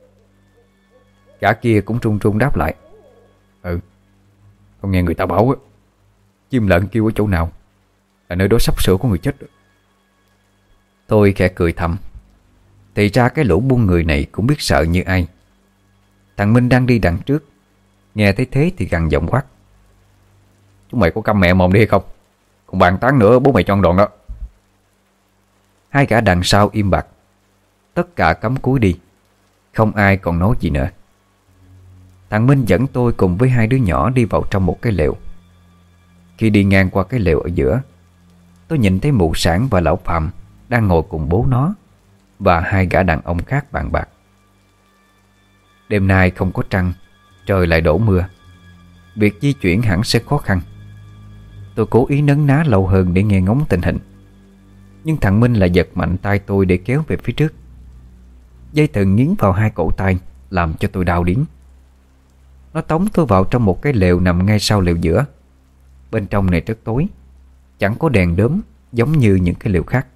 Gã kia cũng run run đáp lại: "Ừ, con nghe người ta bảo á, chim lợn kêu ở chỗ nào là nơi đó sắp sửa có người chết." Tôi khẽ cười thầm. Thì ra cái lũ buôn người này cũng biết sợ như ai. Thằng Minh đang đi đằng trước, nghe thấy thế thì gằn giọng quát: "Chúng mày có câm mẹ mồm đi hay không? Còn bàn tán nữa bố mày cho ăn đòn đó." Hai gã đằng sau im bặt, tất cả cắm cúi đi, không ai còn nói gì nữa. Thằng Minh dẫn tôi cùng với hai đứa nhỏ đi vào trong một cái lều. Khi đi ngang qua cái lều ở giữa, tôi nhìn thấy mụ Sản và lão Phạm đang ngồi cùng bố nó và hai gã đàn ông khác bàn bạc. Đêm nay không có trăng, trời lại đổ mưa, việc di chuyển hẳn sẽ khó khăn. Tôi cố ý nấn ná lâu hơn để nghe ngóng tình hình, nhưng thằng Minh lại giật mạnh tay tôi để kéo về phía trước. Dây thừng nghiến vào hai cổ tay làm cho tôi đau điếng. Nó tống tôi vào trong một cái lều nằm ngay sau lều giữa. Bên trong này rất tối, chẳng có đèn đốm giống như những cái lều khác.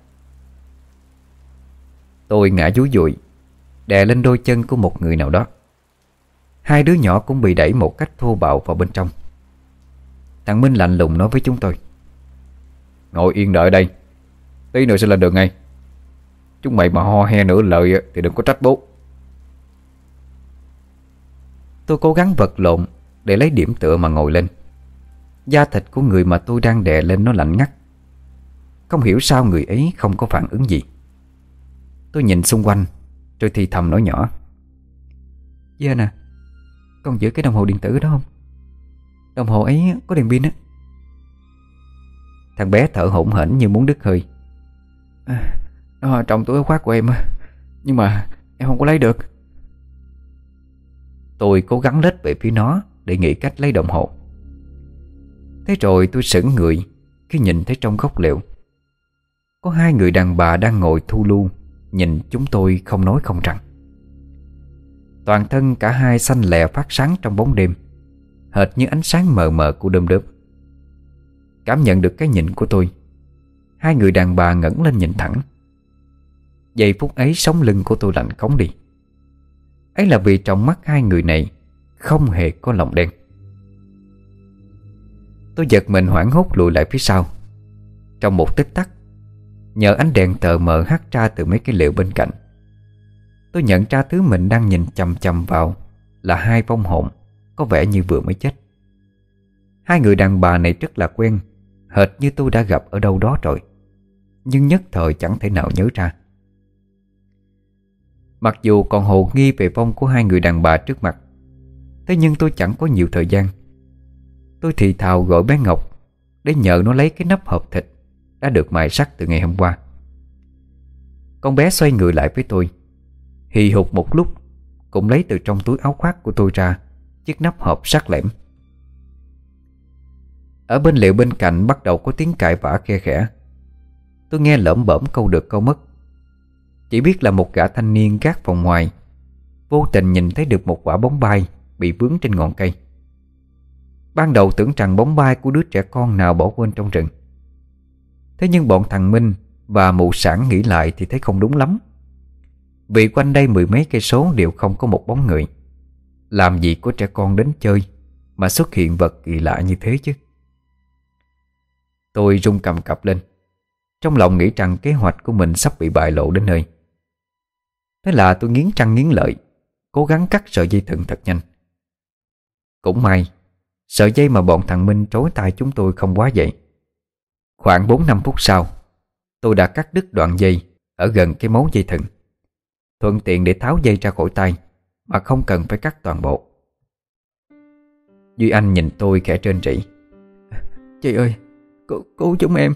Tôi ngã dúi dụi, đè lên đôi chân của một người nào đó. Hai đứa nhỏ cũng bị đẩy một cách thô bạo vào bên trong. Thằng Minh lạnh lùng nói với chúng tôi: "Ngồi yên đợi đây, tí nữa sẽ lên đường ngay. Chúng mày mà ho he nửa lời thì đừng có trách bố." Tôi cố gắng vật lộn để lấy điểm tựa mà ngồi lên. Da thịt của người mà tôi đang đè lên nó lạnh ngắt. Không hiểu sao người ấy không có phản ứng gì. Tôi nhìn xung quanh rồi thì thầm nói nhỏ: "Dạ nè, con giữ cái đồng hồ điện tử đó không? Đồng hồ ấy có đèn pin á." Thằng bé thở hổn hển như muốn đứt hơi. À, nó trong túi áo khoác của em á, nhưng mà em không có lấy được. Tôi cố gắng lết về phía nó để nghĩ cách lấy đồng hồ. Thế rồi tôi sững người khi nhìn thấy trong góc lều có hai người đàn bà đang ngồi thu lu nhìn chúng tôi không nói không rằng. Toàn thân cả hai xanh lè phát sáng trong bóng đêm, hệt như ánh sáng mờ mờ của đom đóm. Cảm nhận được cái nhìn của tôi, hai người đàn bà ngẩng lên nhìn thẳng. Giây phút ấy sống lưng của tôi lạnh cống đi. Ấy là vì trong mắt hai người này không hề có lòng đen. Tôi giật mình hoảng hốt lùi lại phía sau. Trong một tích tắc, nhờ ánh đèn tờ mờ hắt ra từ mấy cái lều bên cạnh, tôi nhận ra thứ mình đang nhìn chằm chằm vào là hai vong hồn có vẻ như vừa mới chết. Hai người đàn bà này rất là quen, hệt như tôi đã gặp ở đâu đó rồi, nhưng nhất thời chẳng thể nào nhớ ra. Mặc dù còn hồ nghi về vong của hai người đàn bà trước mặt, thế nhưng tôi chẳng có nhiều thời gian. Tôi thì thào gọi bé Ngọc để nhờ nó lấy cái nắp hộp thịt đã được mài sắt từ ngày hôm qua. Con bé xoay người lại với tôi, hì hục một lúc, cũng lấy từ trong túi áo khoác của tôi ra chiếc nắp hộp sắc lẻm. Ở bên lều bên cạnh bắt đầu có tiếng cãi vã khe khẽ. Tôi nghe lởm bởm câu được câu mất. Chỉ biết là một gã thanh niên gác phòng ngoài vô tình nhìn thấy được một quả bóng bay bị vướng trên ngọn cây. Ban đầu tưởng rằng bóng bay của đứa trẻ con nào bỏ quên trong rừng. Thế nhưng bọn thằng Minh và mụ Sản nghĩ lại thì thấy không đúng lắm. Vì quanh đây mười mấy cây số đều không có một bóng người. Làm gì có trẻ con đến chơi mà xuất hiện vật kỳ lạ như thế chứ. Tôi run cầm cập lên, trong lòng nghĩ rằng kế hoạch của mình sắp bị bại lộ đến nơi. Thế là tôi nghiến răng nghiến lợi, cố gắng cắt sợi dây thừng thật nhanh. Cũng may, sợi dây mà bọn thằng Minh trối tay chúng tôi không quá dậy. Khoảng bốn năm phút sau, tôi đã cắt đứt đoạn dây ở gần cái mấu dây thừng, thuận tiện để tháo dây ra khỏi tay mà không cần phải cắt toàn bộ. Duy Anh nhìn tôi khẽ rên rỉ: "Chị ơi, cứu, cứu chúng em."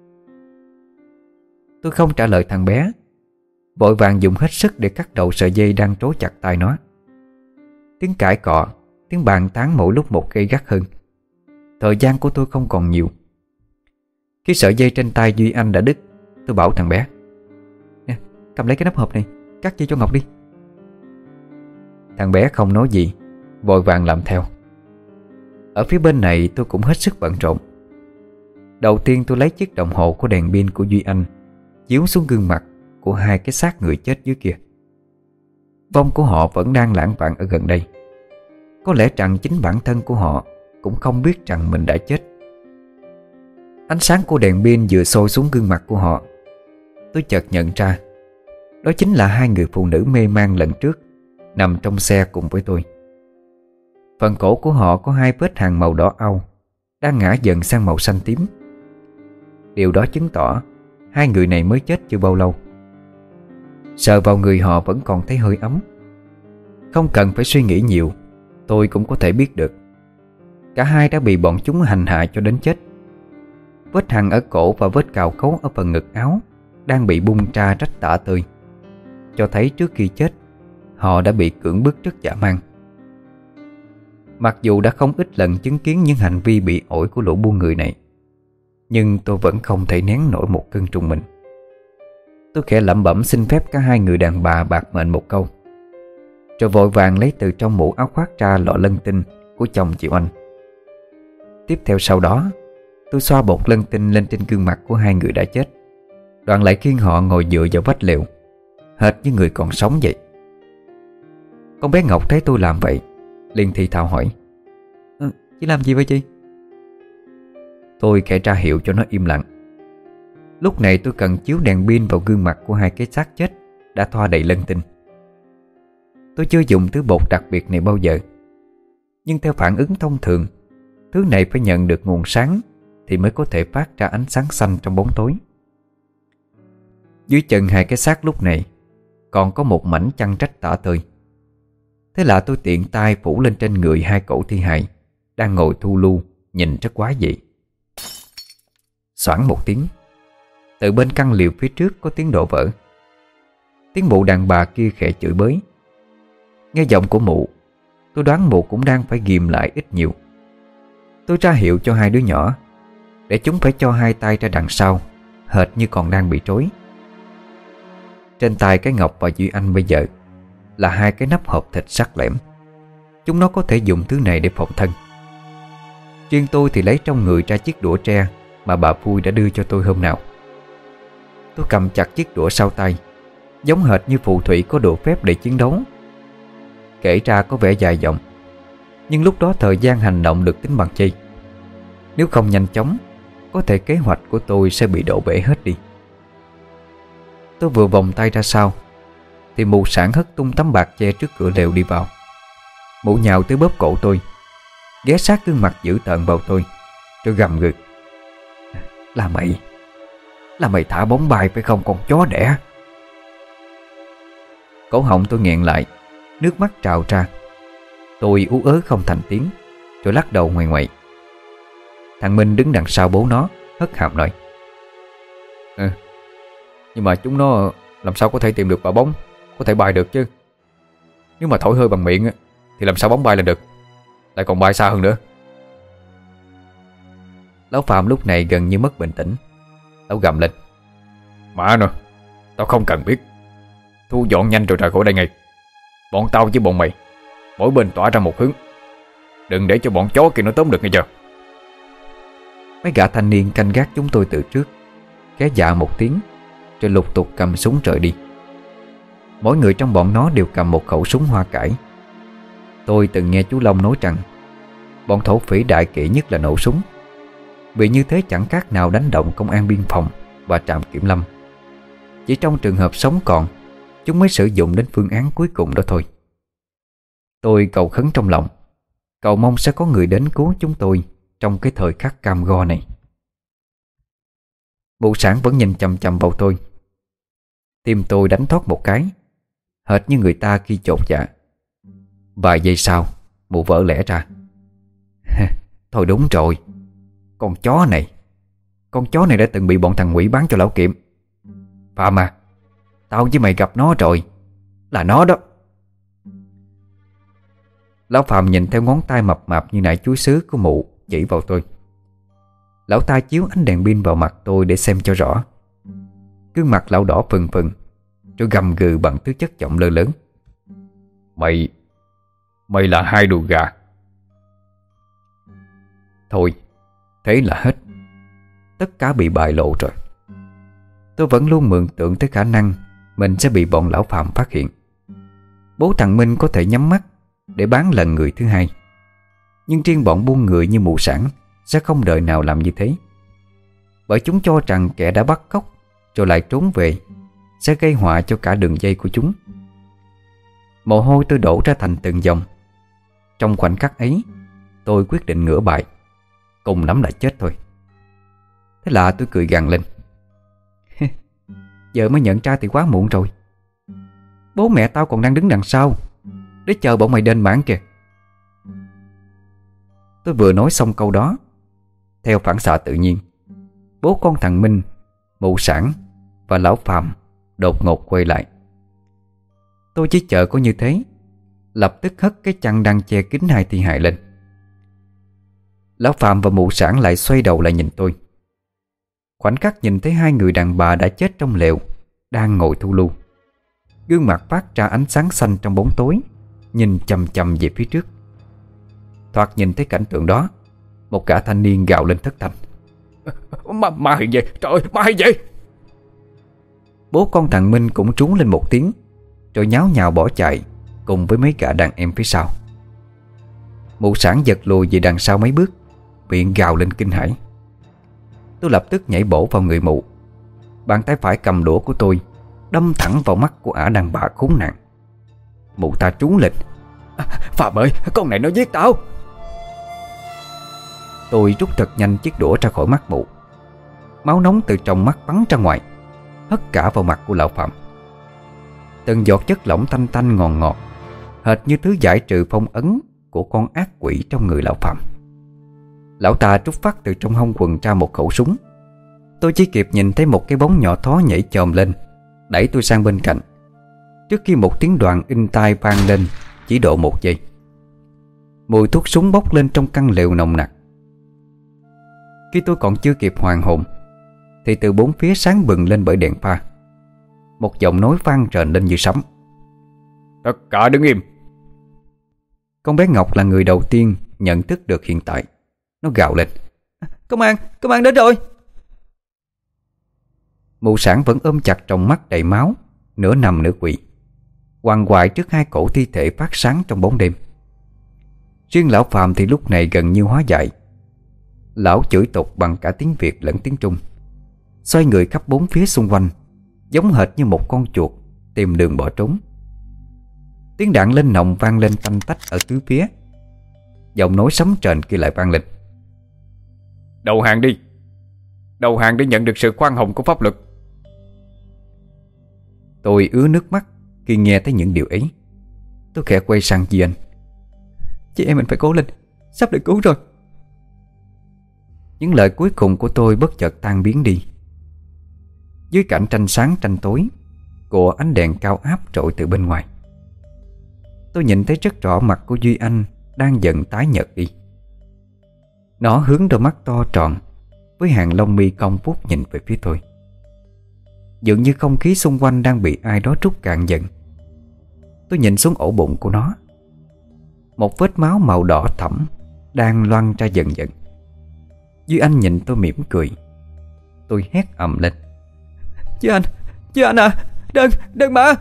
Tôi không trả lời thằng bé, vội vàng dùng hết sức để cắt đầu sợi dây đang trói chặt tay nó. Tiếng cãi cọ, tiếng bàn tán mỗi lúc một gây gắt hơn. Thời gian của tôi không còn nhiều. Khi sợi dây trên tay Duy Anh đã đứt, tôi bảo thằng bé: "Nè, cầm lấy cái nắp hộp này, cắt dây cho Ngọc đi." Thằng bé không nói gì, vội vàng làm theo. Ở phía bên này tôi cũng hết sức bận rộn. Đầu tiên tôi lấy chiếc đồng hồ của đèn pin của Duy Anh chiếu xuống gương mặt của hai cái xác người chết dưới kia. Vong của họ vẫn đang lãng vạn ở gần đây. Có lẽ rằng chính bản thân của họ cũng không biết rằng mình đã chết. Ánh sáng của đèn pin vừa soi xuống gương mặt của họ, tôi chợt nhận ra đó chính là hai người phụ nữ mê man lần trước nằm trong xe cùng với tôi. Phần cổ của họ có hai vết hằn màu đỏ au đang ngã dần sang màu xanh tím. Điều đó chứng tỏ hai người này mới chết chưa bao lâu. Sờ vào người họ vẫn còn thấy hơi ấm. Không cần phải suy nghĩ nhiều, tôi tôi cũng có thể biết được. Cả hai đã bị bọn chúng hành hạ cho đến chết. Vết hằn ở cổ và vết cào cấu ở phần ngực áo đang bị bung ra rách tả tơi, cho thấy trước khi chết họ đã bị cưỡng bức rất dã man. Mặc dù đã không ít lần chứng kiến những hành vi bị ổi của lũ buôn người này, nhưng tôi vẫn không thể nén nổi một cơn trùng mình. Tôi khẽ lẩm bẩm xin phép cả hai người đàn bà bạc mệnh một câu, rồi vội vàng lấy từ trong mũ áo khoác ra lọ lân tinh của chồng chị Oanh. Tiếp theo sau đó, tôi xoa bột lân tinh lên trên gương mặt của hai người đã chết, đoạn lại khiêng họ ngồi dựa vào vách lều, hệt như người còn sống vậy. Con bé Ngọc thấy tôi làm vậy, liền thì thào hỏi: "Ừ, chị làm gì vậy chị?" Tôi khẽ ra hiệu cho nó im lặng. Lúc này tôi cần chiếu đèn pin vào gương mặt của hai cái xác chết đã thoa đầy lân tinh. Tôi chưa dùng thứ bột đặc biệt này bao giờ, nhưng theo phản ứng thông thường, thứ này phải nhận được nguồn sáng thì mới có thể phát ra ánh sáng xanh trong bóng tối. Dưới chân hai cái xác lúc này còn có một mảnh chăn rách tả tơi. Thế là tôi tiện tay phủ lên trên người hai cỗ thi hài đang ngồi thu lu, nhìn rất quái dị. Xoảng một tiếng, từ bên căn liều phía trước có tiếng đổ vỡ. Tiếng mụ đàn bà kia khẽ chửi bới. Nghe giọng của mụ, tôi đoán mụ cũng đang phải ghìm lại ít nhiều. Tôi ra hiệu cho hai đứa nhỏ để chúng phải cho hai tay ra đằng sau, hệt như còn đang bị trói. Trên tay cái Ngọc và Duy Anh bây giờ là hai cái nắp hộp thịt sắc lẻm. Chúng nó có thể dùng thứ này để phòng thân. Riêng tôi thì lấy trong người ra chiếc đũa tre mà bà Phui đã đưa cho tôi hôm nào. Tôi cầm chặt chiếc đũa sau tay, giống hệt như phù thủy có độ phép để chiến đấu. Kể ra có vẻ dài dòng, nhưng lúc đó thời gian hành động được tính bằng chi. Nếu không nhanh chóng, có thể kế hoạch của tôi sẽ bị đổ bể hết đi. Tôi vừa vòng tay ra sau thì mụ Sản hất tung tấm bạc che trước cửa lều đi vào. Mụ nhào tới bóp cổ tôi, ghé sát gương mặt dữ tợn vào tôi, rồi gầm gừ: "Là mày Là mày thả bóng bay phải không con chó đẻ?" Cổ họng tôi nghẹn lại, nước mắt trào ra. Tôi ú ớ không thành tiếng, rồi lắc đầu ngoại ngoại. Thằng Minh đứng đằng sau bố nó, hất hàm nói: "Ừ, nhưng mà chúng nó làm sao có thể tìm được quả bóng có thể bay được chứ? Nếu mà thổi hơi bằng miệng thì làm sao bóng bay lên được, lại còn bay xa hơn nữa." Lão Phạm lúc này gần như mất bình tĩnh. Lão gầm lên: "Mẹ nó, tao không cần biết. Thu dọn nhanh rồi rời khỏi đây ngay. Bọn tao với bọn mày mỗi bên tỏa ra một hướng, đừng để cho bọn chó kia nó tóm được nghe chưa?" Mấy gã thanh niên canh gác chúng tôi từ trước ghé dạ một tiếng, rồi lục tục cầm súng rời đi. Mỗi người trong bọn nó đều cầm một khẩu súng hoa cải. Tôi từng nghe chú Long nói rằng bọn thổ phỉ đại kỵ nhất là nổ súng, vì như thế chẳng khác nào đánh động công an biên phòng và trạm kiểm lâm. Chỉ trong trường hợp sống còn, chúng mới sử dụng đến phương án cuối cùng đó thôi. Tôi cầu khấn trong lòng, cầu mong sẽ có người đến cứu chúng tôi trong cái thời khắc cam go này. Mụ Sản vẫn nhìn chằm chằm vào tôi. Tim tôi đánh thoát một cái, hệt như người ta khi chột dạ. Vài giây sau, mụ vỡ lẽ ra: "Thôi đúng rồi, con chó này Con chó này đã từng bị bọn thằng Quỷ bán cho lão Kiệm. Phạm à, tao với mày gặp nó rồi, là nó đó." Lão Phạm nhìn theo ngón tay mập mạp như nải chuối sứ của mụ, chỉ vào tôi. Lão ta chiếu ánh đèn pin vào mặt tôi để xem cho rõ. Gương mặt lão đỏ phừng phừng, rồi gầm gừ bằng thứ chất giọng lơ lớn: Mày Mày là hai đùi gà." Thôi, thế là hết. Tất cả bị bại lộ rồi. Tôi vẫn luôn mường tượng tới khả năng mình sẽ bị bọn lão Phạm phát hiện. Bố thằng Minh có thể nhắm mắt để bán lần người thứ hai, nhưng riêng bọn buôn người như mụ Sản sẽ không đời nào làm như thế. Bởi chúng cho rằng kẻ đã bắt cóc rồi lại trốn về sẽ gây họa cho cả đường dây của chúng. Mồ hôi tôi đổ ra thành từng dòng. Trong khoảnh khắc ấy, tôi quyết định ngửa bài, cùng lắm là chết thôi. Thế là tôi cười gằn lên: "Giờ mới nhận ra thì quá muộn rồi. Bố mẹ tao còn đang đứng đằng sau để chờ bọn mày đền mạng kìa." Tôi vừa nói xong câu đó, theo phản xạ tự nhiên, bố con thằng Minh, mụ Sản và lão Phạm đột ngột quay lại. Tôi chỉ chờ có như thế, lập tức hất cái chăn đang che kín hai thi hài lên. Lão Phạm và mụ Sản lại xoay đầu lại nhìn tôi. Khoảnh khắc nhìn thấy hai người đàn bà đã chết trong lều đang ngồi thu lu, gương mặt phát ra ánh sáng xanh trong bóng tối, nhìn chằm chằm về phía trước. Thoạt nhìn thấy cảnh tượng đó, một gã thanh niên gào lên thất thanh: Ma, ma hiện về, trời ơi, ma hiện về. Bố con thằng Minh cũng trú lên một tiếng, rồi nháo nhào bỏ chạy cùng với mấy gã đàn em phía sau. Mụ Sản giật lùi về đằng sau mấy bước, miệng gào lên kinh hãi. Tôi lập tức nhảy bổ vào người mụ. Bàn tay phải cầm đũa của tôi đâm thẳng vào mắt của ả đàn bà khốn nạn. Mụ ta trú lên: Phạm ơi, con này nó giết tao. Tôi rút thật nhanh chiếc đũa ra khỏi mắt mụ. Máu nóng từ trong mắt bắn ra ngoài, hất cả vào mặt của lão Phạm. Từng giọt chất lỏng tanh tanh ngọt ngọt, hệt như thứ giải trừ phong ấn của con ác quỷ trong người lão Phạm. Lão ta trút phát từ trong hông quần ra một khẩu súng. Tôi chỉ kịp nhìn thấy một cái bóng nhỏ thó nhảy chồm lên, đẩy tôi sang bên cạnh, trước khi một tiếng đoàn in tai vang lên chỉ độ một giây. Mùi thuốc súng bốc lên trong căn lều nồng nặc. Khi tôi còn chưa kịp hoàn hồn thì từ bốn phía sáng bừng lên bởi đèn pha. Một giọng nói vang rền lên như sấm: Tất cả đứng im. Con bé Ngọc là người đầu tiên nhận thức được hiện tại. Nó gào lên: Công an, công an đến rồi. Mụ Sản vẫn ôm chặt trong mắt đầy máu, nửa nằm nửa quỵ, quằn quại trước hai cổ thi thể phát sáng trong bóng đêm. Riêng lão Phạm thì lúc này gần như hóa dại. Lão chửi tục bằng cả tiếng Việt lẫn tiếng Trung, xoay người khắp bốn phía xung quanh, giống hệt như một con chuột tìm đường bỏ trốn. Tiếng đạn lên nòng vang lên tanh tách ở tứ phía. Giọng nói sấm trền kia lại vang lên: Đầu hàng đi. Đầu hàng để nhận được sự khoan hồng của pháp luật. Tôi ứa nước mắt khi nghe thấy những điều ấy. Tôi khẽ quay sang Di Anh: Chị em mình phải cố lên, sắp được cứu rồi. Những lời cuối cùng của tôi bất chợt tan biến đi. Dưới cảnh tranh sáng tranh tối của ánh đèn cao áp trội từ bên ngoài, tôi nhìn thấy rất rõ mặt của Duy Anh đang dần tái nhợt đi. Nó hướng đôi mắt to tròn với hàng lông mi cong vút nhìn về phía tôi. Dường như không khí xung quanh đang bị ai đó trút cạn dần. Tôi nhìn xuống ổ bụng của nó. Một vết máu màu đỏ thẫm đang loang ra dần dần. Duy Anh nhìn tôi mỉm cười. Tôi hét ầm lên: Chị anh, chị anh à, đừng, đừng mà.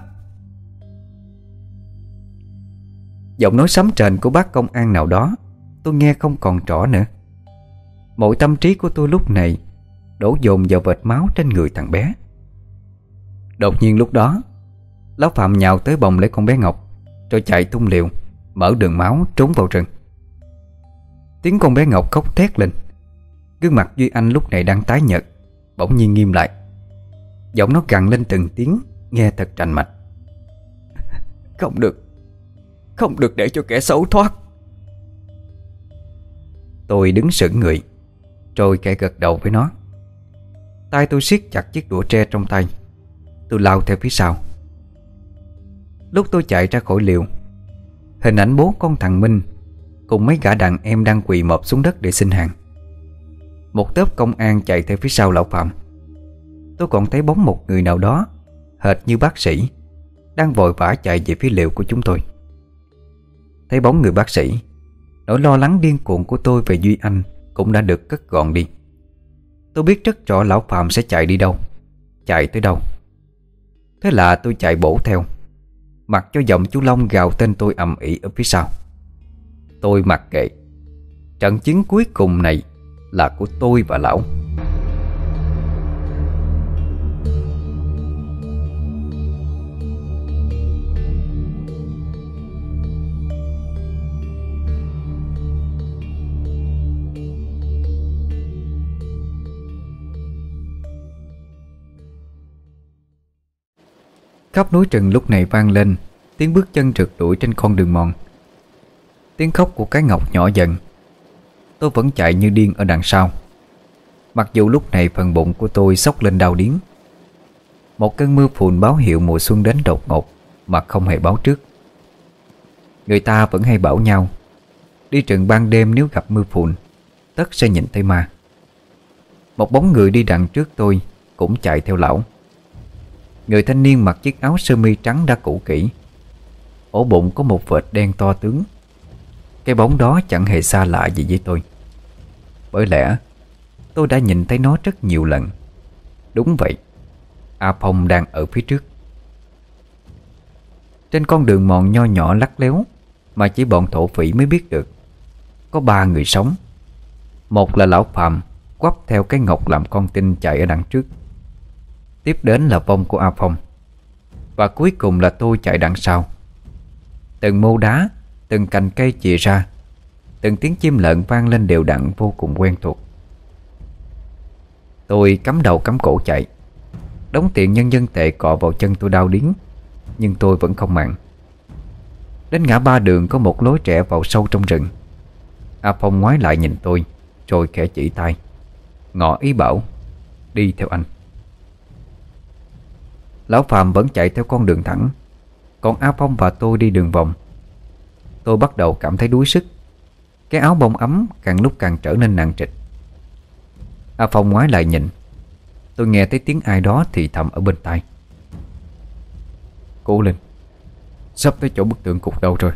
Giọng nói sấm trền của bác công an nào đó tôi nghe không còn rõ nữa. Mọi tâm trí của tôi lúc này đổ dồn vào vệt máu trên người thằng bé. Đột nhiên lúc đó, lão Phạm nhào tới bồng lấy con bé Ngọc, rồi chạy tung liều, mở đường máu trốn vào rừng. Tiếng con bé Ngọc khóc thét lên. Gương mặt Duy Anh lúc này đang tái nhợt bỗng nhiên nghiêm lại. Giọng nó gằn lên từng tiếng, nghe thật rành mạch: Không được, không được để cho kẻ xấu thoát. Tôi đứng sững người, rồi kẻ gật đầu với nó. Tay tôi siết chặt chiếc đũa tre trong tay. Tôi lao theo phía sau. Lúc tôi chạy ra khỏi liều, hình ảnh bố con thằng Minh cùng mấy gã đàn em đang quỳ mọp xuống đất để xin hàng. Một tớp công an chạy theo phía sau lão Phạm. Tôi còn thấy bóng một người nào đó hệt như bác sĩ đang vội vã chạy về phía liều của chúng tôi. Thấy bóng người bác sĩ, nỗi lo lắng điên cuồng của tôi về Duy Anh cũng đã được cất gọn đi. Tôi biết rất rõ lão Phạm sẽ chạy đi đâu, chạy tới đâu. Thế là tôi chạy bổ theo, mặc cho giọng chú Long gào tên tôi ầm ĩ ở phía sau. Tôi mặc kệ. Trận chiến cuối cùng này là của tôi và lão. Khắp núi rừng lúc này vang lên tiếng bước chân rượt đuổi trên con đường mòn. Tiếng khóc của cái Ngọc nhỏ dần. tôi vẫn chạy như điên ở đằng sau. Mặc dù lúc này phần bụng của tôi xốc lên đau điếng. Một cơn mưa phùn báo hiệu mùa xuân đến đột ngột mà không hề báo trước. Người ta vẫn hay bảo nhau đi rừng ban đêm nếu gặp mưa phùn tất sẽ nhìn thấy ma. Một bóng người đi đằng trước tôi cũng chạy theo lão. Người thanh niên mặc chiếc áo sơ mi trắng đã cũ kỹ, ổ bụng có một vệt đen to tướng. Cái bóng đó chẳng hề xa lạ gì với tôi, bởi lẽ tôi đã nhìn thấy nó rất nhiều lần. Đúng vậy, A Phong đang ở phía trước. Trên con đường mòn nho nhỏ lắt léo mà chỉ bọn thổ phỉ mới biết được, có ba người sống. Một là lão Phàm quắp theo cái ngọc làm con tin chạy ở đằng trước. Tiếp đến là vong của A Phong, và cuối cùng là tôi chạy đằng sau. Từng mô đá, từng cành cây chìa ra, từng tiếng chim lợn vang lên đều đặn vô cùng quen thuộc. Tôi cắm đầu cắm cổ chạy. Đống tiền nhân dân tệ cọ vào chân tôi đau điếng, nhưng tôi vẫn không màng. Đến ngã ba đường có một lối rẽ vào sâu trong rừng. A Phong ngoái lại nhìn tôi, rồi khẽ chỉ tay, ngỏ ý bảo đi theo anh. Lão Phàm vẫn chạy theo con đường thẳng, còn A Phong và tôi đi đường vòng. Tôi bắt đầu cảm thấy đuối sức. Cái áo bông ấm càng lúc càng trở nên nặng trịch. A Phong ngoái lại nhìn. Tôi nghe thấy tiếng ai đó thì thầm ở bên tai: "Cố lên, sắp tới chỗ bức tượng cục đầu rồi."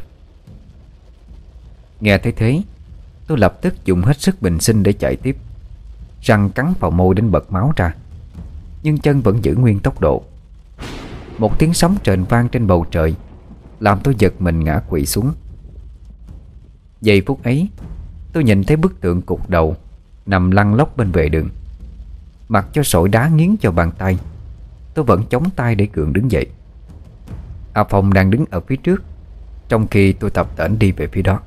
Nghe thấy thế, tôi lập tức dùng hết sức bình sinh để chạy tiếp. Răng cắn vào môi đến bật máu ra, nhưng chân vẫn giữ nguyên tốc độ. Một tiếng sấm trền vang trên bầu trời làm tôi giật mình ngã quỵ xuống. Giây phút ấy, tôi nhìn thấy bức tượng cục đầu nằm lăn lóc bên vệ đường. Mặc cho sỏi đá nghiến cho bàn tay, tôi vẫn chống tay để gượng đứng dậy. A Phong đang đứng ở phía trước, trong khi tôi tập tễnh đi về phía đó.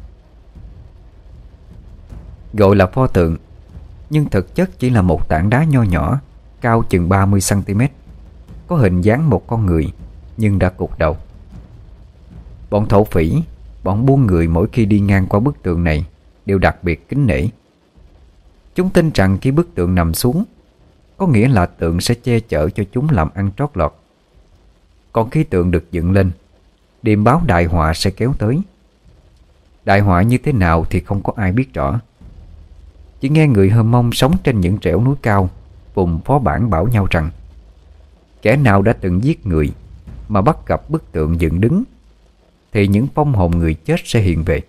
Gọi là pho tượng, nhưng thực chất chỉ là một tảng đá nho nhỏ, cao chừng ba mươi xăng ti mét, có hình dáng một con người nhưng đã cụt đầu. Bọn thổ phỉ, bọn buôn người mỗi khi đi ngang qua bức tượng này đều đặc biệt kính nể. Chúng tin rằng khi bức tượng nằm xuống, có nghĩa là tượng sẽ che chở cho chúng làm ăn trót lọt. Còn khi tượng được dựng lên, điềm báo đại họa sẽ kéo tới. Đại họa như thế nào thì không có ai biết rõ. Chỉ nghe người Hơ Mông sống trên những trẻo núi cao vùng phó bản bảo nhau rằng kẻ nào đã từng giết người mà bắt gặp bức tượng dựng đứng thì những phong hồn người chết sẽ hiện về.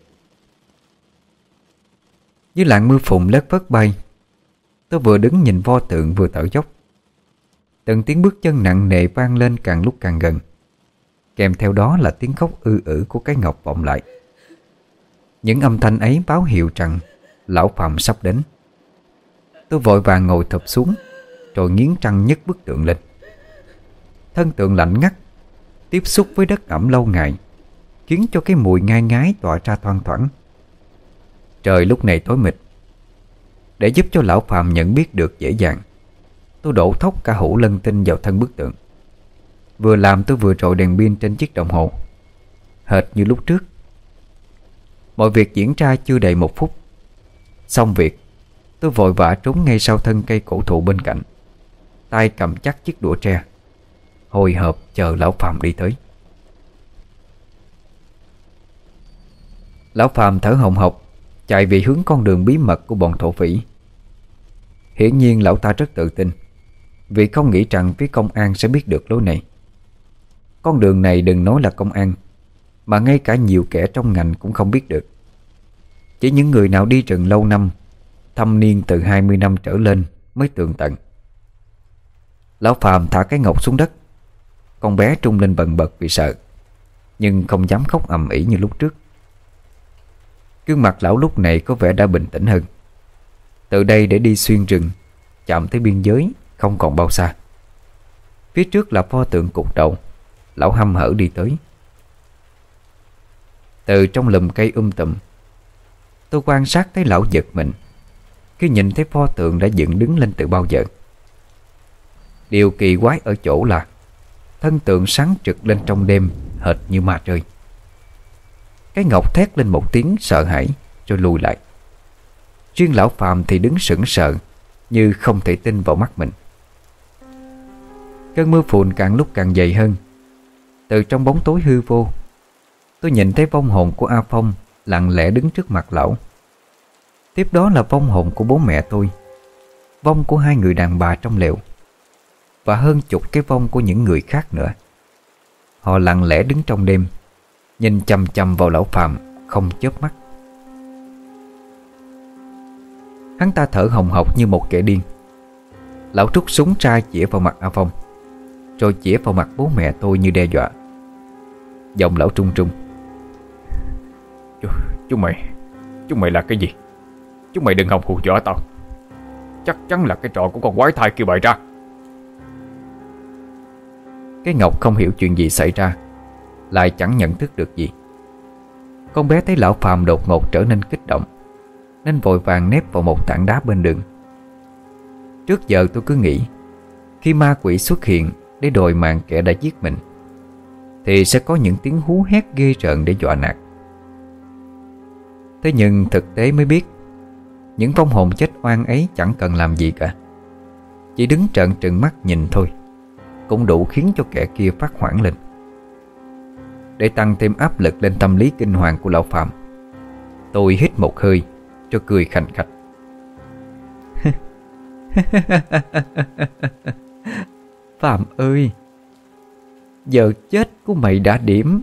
Dưới làn mưa phùn lất phất bay, tôi vừa đứng nhìn pho tượng vừa thở dốc. Từng tiếng bước chân nặng nề vang lên càng lúc càng gần, kèm theo đó là tiếng khóc ư ử của cái ngọc vọng lại. Những âm thanh ấy báo hiệu rằng lão Phạm sắp đến. Tôi vội vàng ngồi thụp xuống, rồi nghiến răng nhấc bức tượng lên. Thân tượng lạnh ngắt, tiếp xúc với đất ẩm lâu ngày khiến cho cái mùi ngai ngái tỏa ra thoang thoảng. Trời lúc này tối mịt. Để giúp cho lão Phạm nhận biết được dễ dàng, tôi đổ thốc cả hũ lân tinh vào thân bức tượng. Vừa làm tôi vừa rọi đèn pin trên chiếc đồng hồ, hệt như lúc trước. Mọi việc diễn ra chưa đầy một phút. Xong việc, tôi vội vã trốn ngay sau thân cây cổ thụ bên cạnh, tay cầm chắc chiếc đũa tre, hồi hộp chờ lão Phạm đi tới. Lão Phạm thở hồng hộc chạy về hướng con đường bí mật của bọn thổ phỉ. Hiển nhiên lão ta rất tự tin, vì không nghĩ rằng phía công an sẽ biết được lối này. Con đường này đừng nói là công an, mà ngay cả nhiều kẻ trong ngành cũng không biết được. Chỉ những người nào đi rừng lâu năm, thâm niên từ hai mươi năm trở lên mới tường tận. Lão Phàm thả cái ngọc xuống đất. Con bé trung lên bần bật vì sợ, nhưng không dám khóc ầm ĩ như lúc trước. Gương mặt lão lúc này có vẻ đã bình tĩnh hơn. Từ đây để đi xuyên rừng, chạm tới biên giới không còn bao xa. Phía trước là pho tượng cục đầu. Lão hăm hở đi tới. Từ trong lùm cây um tùm, tôi quan sát thấy lão giật mình khi nhìn thấy pho tượng đã dựng đứng lên từ bao giờ. Điều kỳ quái ở chỗ là thân tượng sáng trực lên trong đêm, hệt như ma rơi. Cái ngọc thét lên một tiếng sợ hãi rồi lùi lại. Riêng lão Phàm thì đứng sững sờ, như không thể tin vào mắt mình. Cơn mưa phùn càng lúc càng dày hơn. Từ trong bóng tối hư vô, tôi nhìn thấy vong hồn của A Phong lặng lẽ đứng trước mặt lão. Tiếp đó là vong hồn của bố mẹ tôi, vong của hai người đàn bà trong lều, và hơn chục cái vong của những người khác nữa. Họ lặng lẽ đứng trong đêm, nhìn chằm chằm vào lão Phàm không chớp mắt. Hắn ta thở hồng hộc như một kẻ điên. Lão trút súng ra chĩa vào mặt A Phong, rồi chĩa vào mặt bố mẹ tôi như đe dọa. Giọng lão trung trung: Chú, chú mày Chúng mày là cái gì? Chúng mày đừng hòng hù dọa tao. Chắc chắn là cái trò của con quái thai kia bày ra. Cái Ngọc không hiểu chuyện gì xảy ra, lại chẳng nhận thức được gì. Con bé thấy lão Phàm đột ngột trở nên kích động, nên vội vàng nép vào một tảng đá bên đường. Trước giờ tôi cứ nghĩ khi ma quỷ xuất hiện để đòi mạng kẻ đã giết mình thì sẽ có những tiếng hú hét ghê rợn để dọa nạt. Thế nhưng thực tế mới biết, những vong hồn chết oan ấy chẳng cần làm gì cả. Chỉ đứng trợn trừng mắt nhìn thôi cũng đủ khiến cho kẻ kia phát hoảng lên. Để tăng thêm áp lực lên tâm lý kinh hoàng của lão Phàm, tôi hít một hơi cho cười khành khạch. Phàm ơi, giờ chết của mày đã điểm.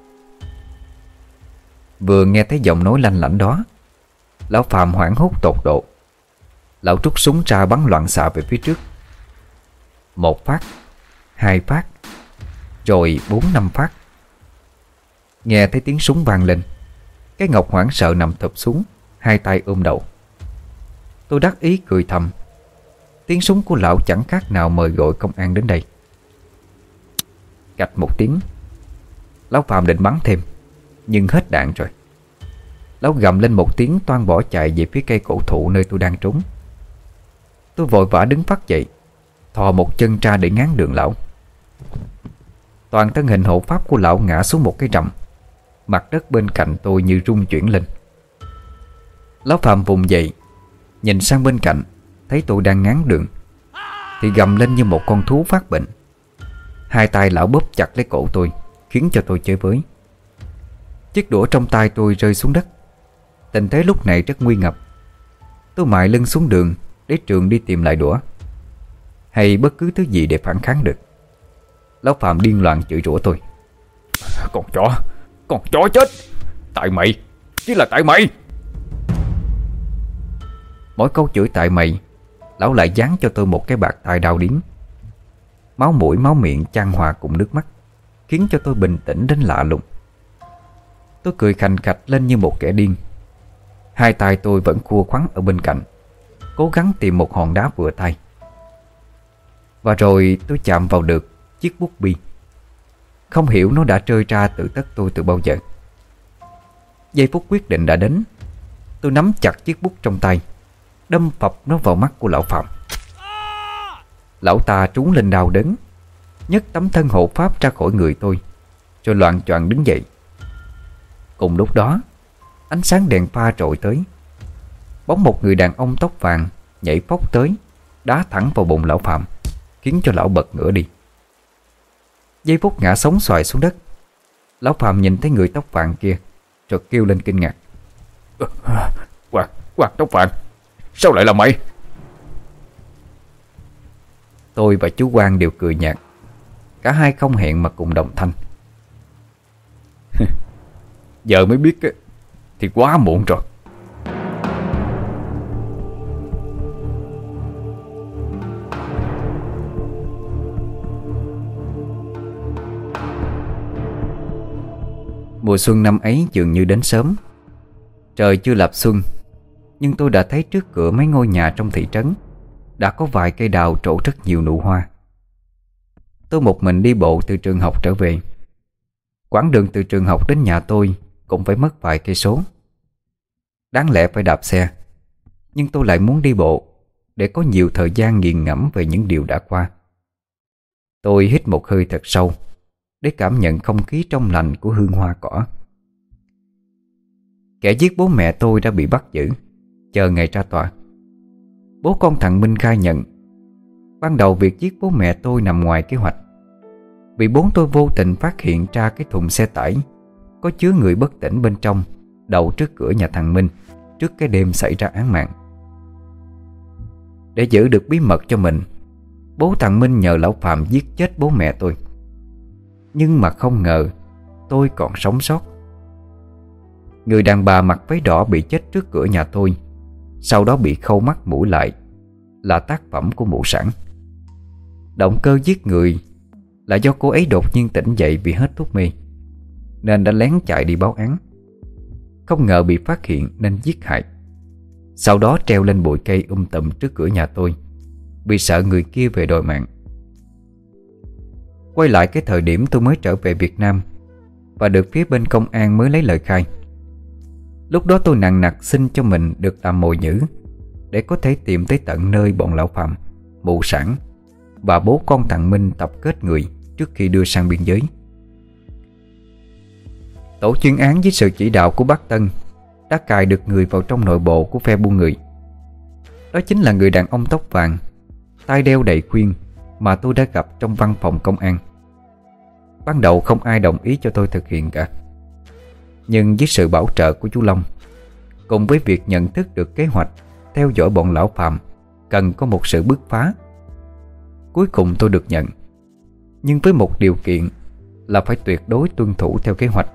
Vừa nghe thấy giọng nói lanh lảnh đó, lão Phàm hoảng hốt tột độ. Lão trút súng ra bắn loạn xạ về phía trước. Một phát, hai phát, rồi bốn năm phát. Nghe thấy tiếng súng vang lên, cái Ngọc hoảng sợ nằm thụp xuống, hai tay ôm đầu. Tôi đắc ý cười thầm. Tiếng súng của lão chẳng khác nào mời gọi công an đến đây. Cạch một tiếng, lão Phàm định bắn thêm, nhưng hết đạn rồi. Lão gầm lên một tiếng toan bỏ chạy về phía cây cổ thụ nơi tôi đang trốn. Tôi vội vã đứng phắt dậy, thò một chân ra để ngáng đường lão. Toàn thân hình hộ pháp của lão ngã xuống một cái rầm. Mặt đất bên cạnh tôi như rung chuyển lên. Lão Phàm vùng dậy, nhìn sang bên cạnh, thấy tôi đang ngáng đường thì gầm lên như một con thú phát bệnh. Hai tay lão bóp chặt lấy cổ tôi, khiến cho tôi chơi với. Chiếc đũa trong tay tôi rơi xuống đất. Tình thế lúc này rất nguy ngập. Tôi mại lưng xuống đường để Trường đi tìm lại đũa, hay bất cứ thứ gì để phản kháng được. Lão Phàm điên loạn chửi rủa tôi: Con chó, con chó chết! Tại mày, chỉ là tại mày! Mỗi câu chửi tại mày, lão lại giáng cho tôi một cái bạt tai đau điếng. Máu mũi máu miệng chan hòa cùng nước mắt, khiến cho tôi bình tĩnh đến lạ lùng. Tôi cười khành khạch lên như một kẻ điên. Hai tay tôi vẫn khua khoắn ở bên cạnh, cố gắng tìm một hòn đá vừa tay. Và rồi tôi chạm vào được chiếc bút bi. Không hiểu nó đã rơi ra từ tất tôi từ bao giờ. Giây phút quyết định đã đến. Tôi nắm chặt chiếc bút trong tay, đâm phập nó vào mắt của lão Phàm. Lão ta trú lên đau đớn, nhấc tấm thân hộ pháp ra khỏi người tôi, rồi loạng choạng đứng dậy. Cùng lúc đó, ánh sáng đèn pha trội tới. Bóng một người đàn ông tóc vàng nhảy phóc tới, đá thẳng vào bụng lão Phàm, khiến cho lão bật ngửa đi. Giây phút ngã sóng xoài xuống đất, lão Phàm nhìn thấy người tóc vàng kia, rồi kêu lên kinh ngạc: Quạt, quạt tóc vàng, sao lại là mày? Tôi và chú Quang đều cười nhạt. Cả hai không hẹn mà cùng đồng thanh: Giờ mới biết thì quá muộn rồi. Mùa xuân năm ấy dường như đến sớm. Trời chưa lập xuân, nhưng tôi đã thấy trước cửa mấy ngôi nhà trong thị trấn đã có vài cây đào trổ rất nhiều nụ hoa. Tôi một mình đi bộ từ trường học trở về. Quãng đường từ trường học đến nhà tôi cũng phải mất vài cây số. Đáng lẽ phải đạp xe, nhưng tôi lại muốn đi bộ để có nhiều thời gian nghiền ngẫm về những điều đã qua. Tôi hít một hơi thật sâu để cảm nhận không khí trong lành của hương hoa cỏ. Kẻ giết bố mẹ tôi đã bị bắt giữ. chờ ngày ra tòa. Bố con thằng Minh khai nhận ban đầu việc giết bố mẹ tôi nằm ngoài kế hoạch, vì bố tôi vô tình phát hiện ra cái thùng xe tải có chứa người bất tỉnh bên trong đậu trước cửa nhà thằng Minh trước cái đêm xảy ra án mạng. Để giữ được bí mật cho mình, bố thằng Minh nhờ lão Phạm giết chết bố mẹ tôi. Nhưng mà không ngờ tôi còn sống sót. Người đàn bà mặc váy đỏ bị chết trước cửa nhà tôi, sau đó bị khâu mắt mũi lại, là tác phẩm của mụ Sản. Động cơ giết người là do cô ấy đột nhiên tỉnh dậy vì hết thuốc mê, nên đã lén chạy đi báo án. Không ngờ bị phát hiện nên giết hại. Sau đó treo lên bụi cây um tùm trước cửa nhà tôi, vì sợ người kia về đòi mạng. Quay lại cái thời điểm tôi mới trở về Việt Nam và được phía bên công an mới lấy lời khai. Lúc đó tôi nặng nặc xin cho mình được làm mồi nhữ để có thể tìm tới tận nơi bọn lão Phạm, mụ Sản và bố con thằng Minh tập kết người trước khi đưa sang biên giới. Tổ chuyên án với sự chỉ đạo của bác Tân đã cài được người vào trong nội bộ của phe buôn người. Đó chính là người đàn ông tóc vàng, tai đeo đầy khuyên mà tôi đã gặp trong văn phòng công an. Ban đầu không ai đồng ý cho tôi thực hiện cả, nhưng với sự bảo trợ của chú Long, cùng với việc nhận thức được kế hoạch theo dõi bọn lão Phạm cần có một sự bứt phá, cuối cùng tôi được nhận. Nhưng với một điều kiện là phải tuyệt đối tuân thủ theo kế hoạch.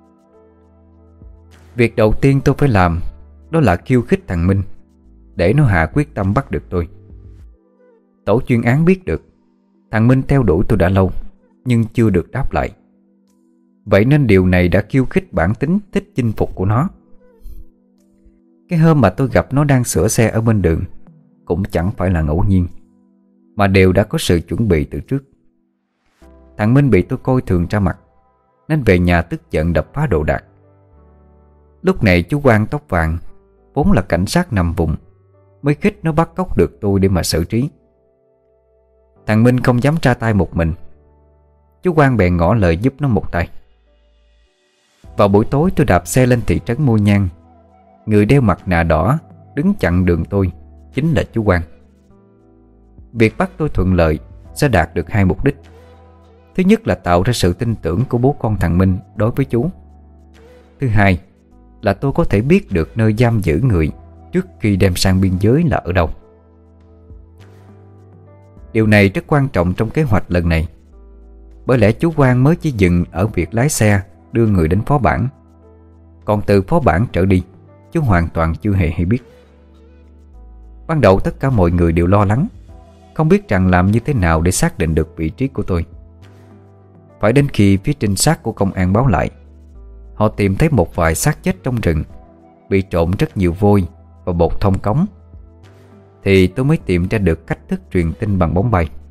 Việc đầu tiên tôi phải làm đó là khiêu khích thằng Minh để nó hạ quyết tâm bắt được tôi. Tổ chuyên án biết được thằng Minh theo đuổi tôi đã lâu nhưng chưa được đáp lại. Vậy nên điều này đã khiêu khích bản tính thích chinh phục của nó. Cái hôm mà tôi gặp nó đang sửa xe ở bên đường cũng chẳng phải là ngẫu nhiên, mà đều đã có sự chuẩn bị từ trước. Thằng Minh bị tôi coi thường ra mặt, nên về nhà tức giận đập phá đồ đạc. Lúc này chú Quang tóc vàng, vốn là cảnh sát nằm vùng, mới khích nó bắt cóc được tôi để mà xử trí. Thằng Minh không dám ra tay một mình, chú Quang bèn ngỏ lời giúp nó một tay. Vào buổi tối tôi đạp xe lên thị trấn Môi Nhang. Người đeo mặt nạ đỏ đứng chặn đường tôi chính là chú Quang. Việc bắt tôi thuận lợi sẽ đạt được hai mục đích. Thứ nhất là tạo ra sự tin tưởng của bố con thằng Minh đối với chú. Thứ hai là tôi có thể biết được nơi giam giữ người trước khi đem sang biên giới là ở đâu. Điều này rất quan trọng trong kế hoạch lần này, bởi lẽ chú Quang mới chỉ dừng ở việc lái xe đưa người đến phó bản, còn từ phó bản trở đi chú hoàn toàn chưa hề hay biết. Ban đầu tất cả mọi người đều lo lắng, không biết rằng làm như thế nào để xác định được vị trí của tôi. Phải đến khi phía trinh sát của công an báo lại, họ tìm thấy một vài xác chết trong rừng, bị trộn rất nhiều vôi và bột thông cống, thì tôi mới tìm ra được cách thức truyền tin bằng bóng bay.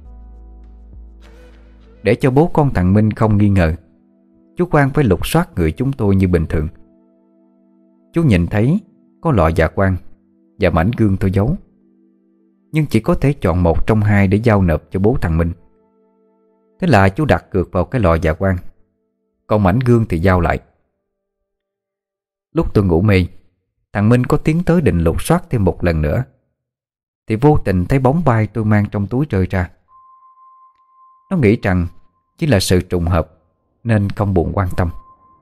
Để cho bố con thằng Minh không nghi ngờ, chú Quang phải lục soát người chúng tôi như bình thường. Chú nhìn thấy có lọ dạ quang và mảnh gương tôi giấu, nhưng chỉ có thể chọn một trong hai để giao nộp cho bố thằng Minh. Thế là chú đặt cược vào cái lọ dạ quang, còn mảnh gương thì giao lại. Lúc tôi ngủ mê, thằng Minh có tiến tới định lục soát thêm một lần nữa, thì vô tình thấy bóng bay tôi mang trong túi rơi ra. Nó nghĩ rằng chỉ là sự trùng hợp nên không buồn quan tâm.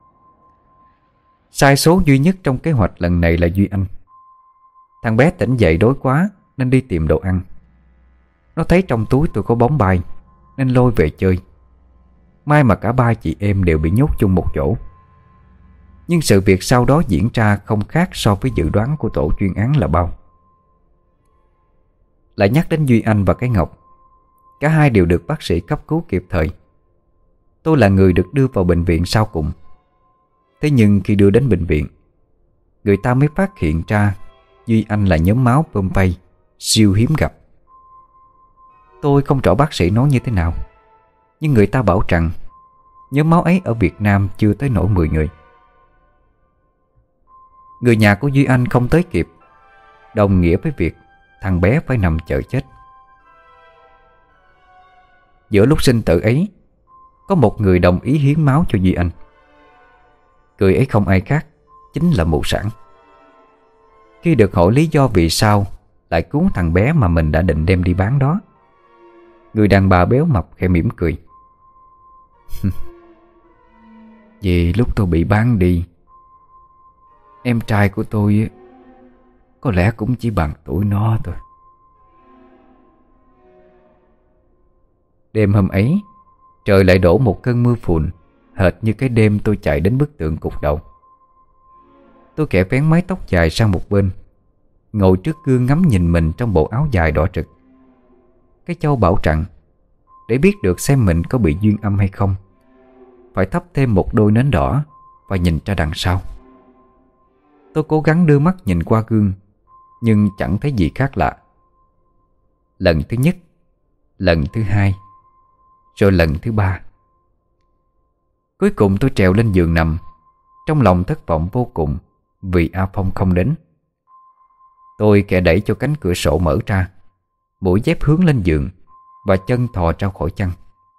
Sai số duy nhất trong kế hoạch lần này là Duy Anh. Thằng bé tỉnh dậy đói quá nên đi tìm đồ ăn. Nó thấy trong túi tôi có bóng bay nên lôi về chơi. May mà cả ba chị em đều bị nhốt chung một chỗ. Nhưng sự việc sau đó diễn ra không khác so với dự đoán của tổ chuyên án là bao. Lại nhắc đến Duy Anh và cái Ngọc, cả hai đều được bác sĩ cấp cứu kịp thời. Tôi là người được đưa vào bệnh viện sau cùng. Thế nhưng khi đưa đến bệnh viện, người ta mới phát hiện ra Duy Anh là nhóm máu Pompeii siêu hiếm gặp. Tôi không rõ bác sĩ nói như thế nào, nhưng người ta bảo rằng nhóm máu ấy ở Việt Nam chưa tới nổi mười người. Người nhà của Duy Anh không tới kịp, đồng nghĩa với việc thằng bé phải nằm chờ chết. Giữa lúc sinh tử ấy, có một người đồng ý hiến máu cho Duy Anh. Người ấy không ai khác, chính là mụ Sản. khi được hỏi lý do vì sao lại cứu thằng bé mà mình đã định đem đi bán đó. Người đàn bà béo mập khẽ mỉm cười. Vì lúc tôi bị bán đi, em trai của tôi có lẽ cũng chỉ bằng tuổi nó thôi. Đêm hôm ấy, trời lại đổ một cơn mưa phùn, hệt như cái đêm tôi chạy đến bức tượng cục đầu. Tôi kẻ vén mái tóc dài sang một bên, ngồi trước gương ngắm nhìn mình trong bộ áo dài đỏ rực. Cái châu bảo rằng để biết được xem mình có bị duyên âm hay không, phải thắp thêm một đôi nến đỏ và nhìn ra đằng sau. Tôi cố gắng đưa mắt nhìn qua gương, nhưng chẳng thấy gì khác lạ. Lần thứ nhất, lần thứ hai, rồi lần thứ ba. Cuối cùng tôi trèo lên giường nằm, trong lòng thất vọng vô cùng vì A Phong không đến. Tôi kẻ đẩy cho cánh cửa sổ mở ra, mũi dép hướng lên giường và chân thò ra khỏi chăn.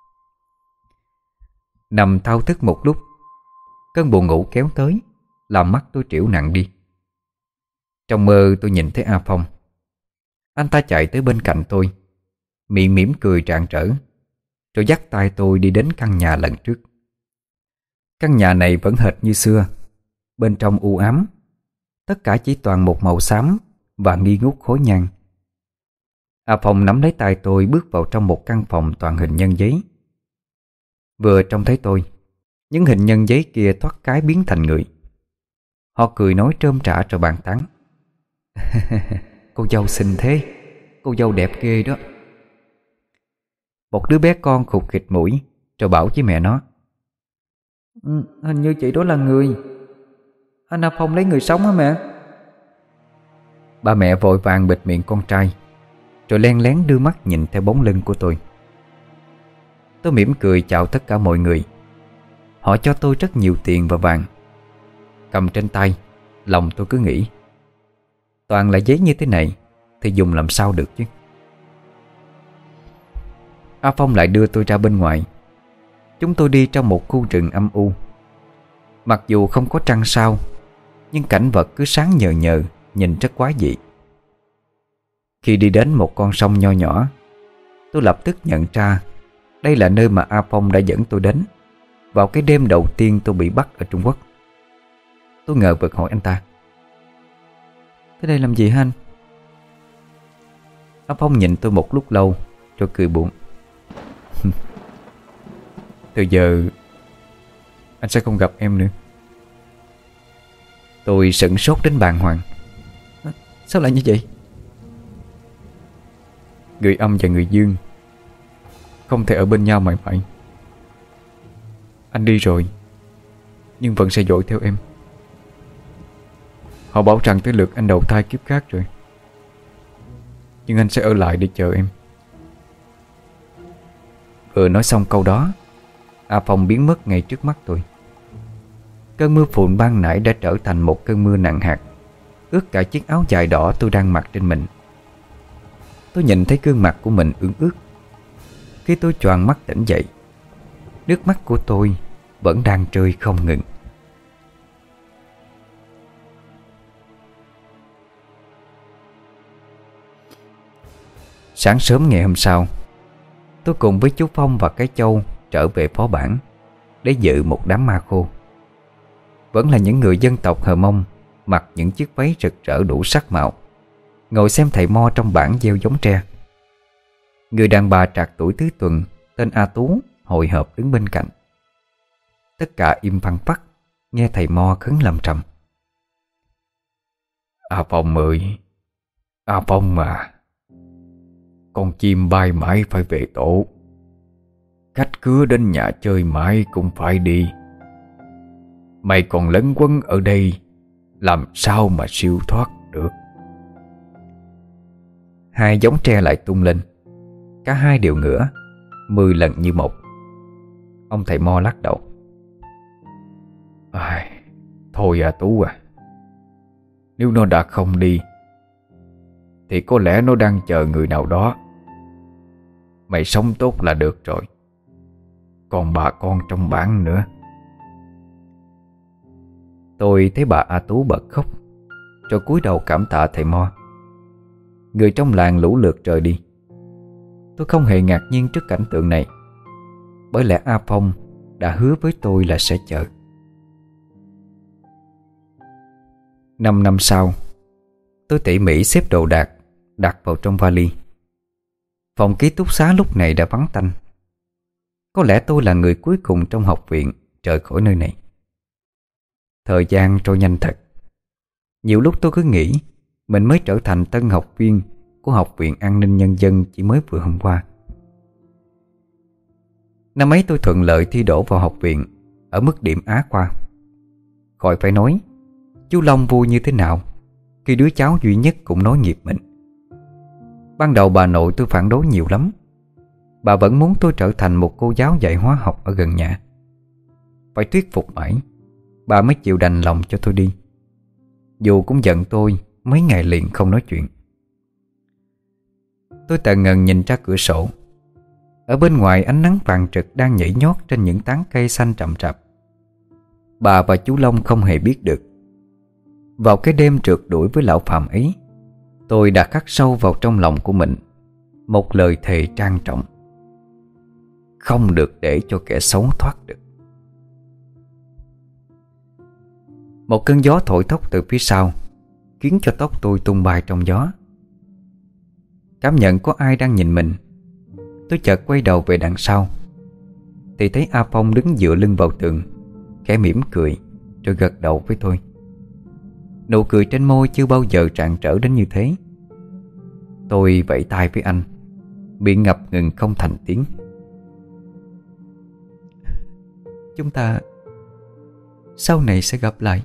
Nằm thao thức một lúc, cơn buồn ngủ kéo tới, làm mắt tôi trĩu nặng đi. Trong mơ tôi nhìn thấy A Phong. Anh ta chạy tới bên cạnh tôi, miệng mỉm cười rạng rỡ, rồi dắt tay tôi đi đến căn nhà lần trước. Căn nhà này vẫn hệt như xưa, bên trong u ám, tất cả chỉ toàn một màu xám và nghi ngút khói nhang. A Phong nắm lấy tay tôi bước vào trong một căn phòng toàn hình nhân giấy. Vừa trông thấy tôi, những hình nhân giấy kia thoát cái biến thành người. Họ cười nói trơm trã rồi bàn tán. Cô dâu xinh thế, cô dâu đẹp ghê đó. Một đứa bé con khục khịt mũi rồi bảo với mẹ nó. Ừ, hình như chị đó là người. Anh A Phong lấy người sống hả mẹ? Ba mẹ vội vàng bịt miệng con trai, rồi len lén đưa mắt nhìn theo bóng lưng của tôi. Tôi mỉm cười chào tất cả mọi người. Họ cho tôi rất nhiều tiền và vàng. Cầm trên tay, lòng tôi cứ nghĩ, toàn là giấy như thế này thì dùng làm sao được chứ. A Phong lại đưa tôi ra bên ngoài. Chúng tôi đi trong một khu rừng âm u. Mặc dù không có trăng sao, nhưng cảnh vật cứ sáng nhờ nhờ, nhìn rất quái dị. Khi đi đến một con sông nho nhỏ, tôi lập tức nhận ra đây là nơi mà A Phong đã dẫn tôi đến vào cái đêm đầu tiên tôi bị bắt ở Trung Quốc. Tôi ngờ vực hỏi anh ta. Tới đây làm gì hả anh? A Phong nhìn tôi một lúc lâu rồi cười buồn. Từ giờ anh sẽ không gặp em nữa. Tôi sửng sốt đến bàng hoàng. À, sao lại như vậy? Người âm và người dương không thể ở bên nhau mãi mãi. Anh đi rồi, nhưng vẫn sẽ dõi theo em. Họ bảo rằng tới lượt anh đầu thai kiếp khác rồi, nhưng anh sẽ ở lại để chờ em. Vừa nói xong câu đó, A Phong biến mất ngay trước mắt tôi. Cơn mưa phùn ban nãy đã trở thành một cơn mưa nặng hạt, ướt cả chiếc áo dài đỏ tôi đang mặc trên mình. Tôi nhìn thấy gương mặt của mình ươn ướt. Khi tôi choàng mắt tỉnh dậy, nước mắt của tôi vẫn đang rơi không ngừng. Sáng sớm ngày hôm sau, tôi cùng với chú Phong và cái Châu trở về phó bản để dự một đám ma khô. Vẫn là những người dân tộc Hờ Mông, mặc những chiếc váy rực rỡ đủ sắc màu, ngồi xem thầy mo trong bản gieo giống tre. Người đàn bà trạc tuổi tứ tuần tên A Tú hồi hộp đứng bên cạnh. Tất cả im phăng phắc, nghe thầy mo khấn lầm trầm. A Phong ơi, A Phong mà, con chim bay mãi phải về tổ, khách khứa đến nhà chơi mãi cũng phải đi. Mày còn lấn quấn ở đây, làm sao mà siêu thoát được? Hai giống tre lại tung lên, cả hai đều ngửa, mười lần như một. Ông thầy mo lắc đầu. À, thôi à Tú à, nếu nó đã không đi thì có lẽ nó đang chờ người nào đó. Mày sống tốt là được rồi, còn bà con trong bản nữa. Tôi thấy bà A Tú bật khóc. rồi cúi đầu cảm tạ thầy Mo. Người trong làng lũ lượt rời đi. Tôi không hề ngạc nhiên trước cảnh tượng này, bởi lẽ A Phong đã hứa với tôi là sẽ chờ. Năm năm sau, tôi tỉ mỉ xếp đồ đạc đặt vào trong vali. Phòng ký túc xá lúc này đã vắng tanh. Có lẽ tôi là người cuối cùng trong học viện rời khỏi nơi này. Thời gian trôi nhanh thật. Nhiều lúc tôi cứ nghĩ mình mới trở thành tân học viên của Học viện An ninh Nhân dân chỉ mới vừa hôm qua. Năm ấy tôi thuận lợi thi đỗ vào học viện ở mức điểm Á khoa. Khỏi phải nói, chú Long vui như thế nào khi đứa cháu duy nhất cũng nối nghiệp mình. Ban đầu bà nội tôi phản đối nhiều lắm. Bà vẫn muốn tôi trở thành một cô giáo dạy hóa học ở gần nhà. Phải thuyết phục mãi, bà mới chịu đành lòng cho tôi đi. Dù cũng giận tôi mấy ngày liền không nói chuyện. Tôi tờ ngần nhìn ra cửa sổ. Ở bên ngoài ánh nắng vàng rực đang nhảy nhót trên những tán cây xanh rậm rạp. Bà và chú Long không hề biết được. Vào cái đêm trượt đuổi với lão phàm ấy, tôi đã khắc sâu vào trong lòng của mình một lời thề trang trọng: không được để cho kẻ xấu thoát được. Một cơn gió thổi tóc từ phía sau khiến cho tóc tôi tung bay trong gió. Cảm nhận có ai đang nhìn mình, tôi chợt quay đầu về đằng sau thì thấy A Phong đứng dựa lưng vào tường, khẽ mỉm cười rồi gật đầu với tôi. Nụ cười trên môi chưa bao giờ rạng rỡ đến như thế. Tôi vẫy tay với anh, miệng ngập ngừng không thành tiếng. Chúng ta sau này sẽ gặp lại.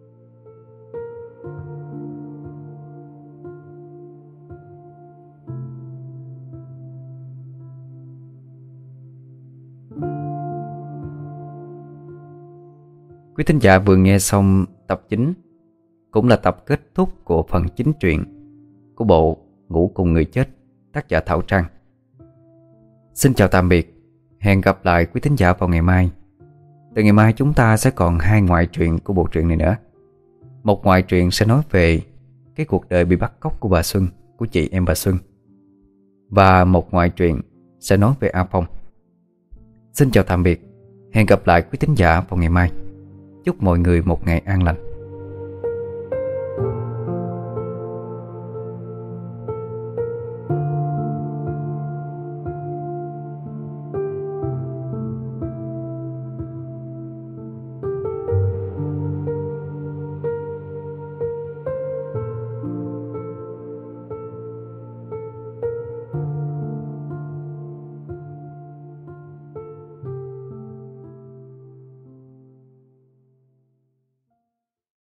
Quý thính giả vừa nghe xong tập chín, cũng là tập kết thúc của phần chính truyện của bộ Ngủ Cùng Người Chết, tác giả Thảo Trang. Xin chào tạm biệt, hẹn gặp lại quý thính giả vào ngày mai. Từ ngày mai chúng ta sẽ còn hai ngoại truyện của bộ truyện này nữa. Một ngoại truyện sẽ nói về cái cuộc đời bị bắt cóc của bà Xuân, của chị em bà Xuân. Và một ngoại truyện sẽ nói về A Phong. Xin chào tạm biệt, hẹn gặp lại quý thính giả vào ngày mai. Chúc mọi người một ngày an lành.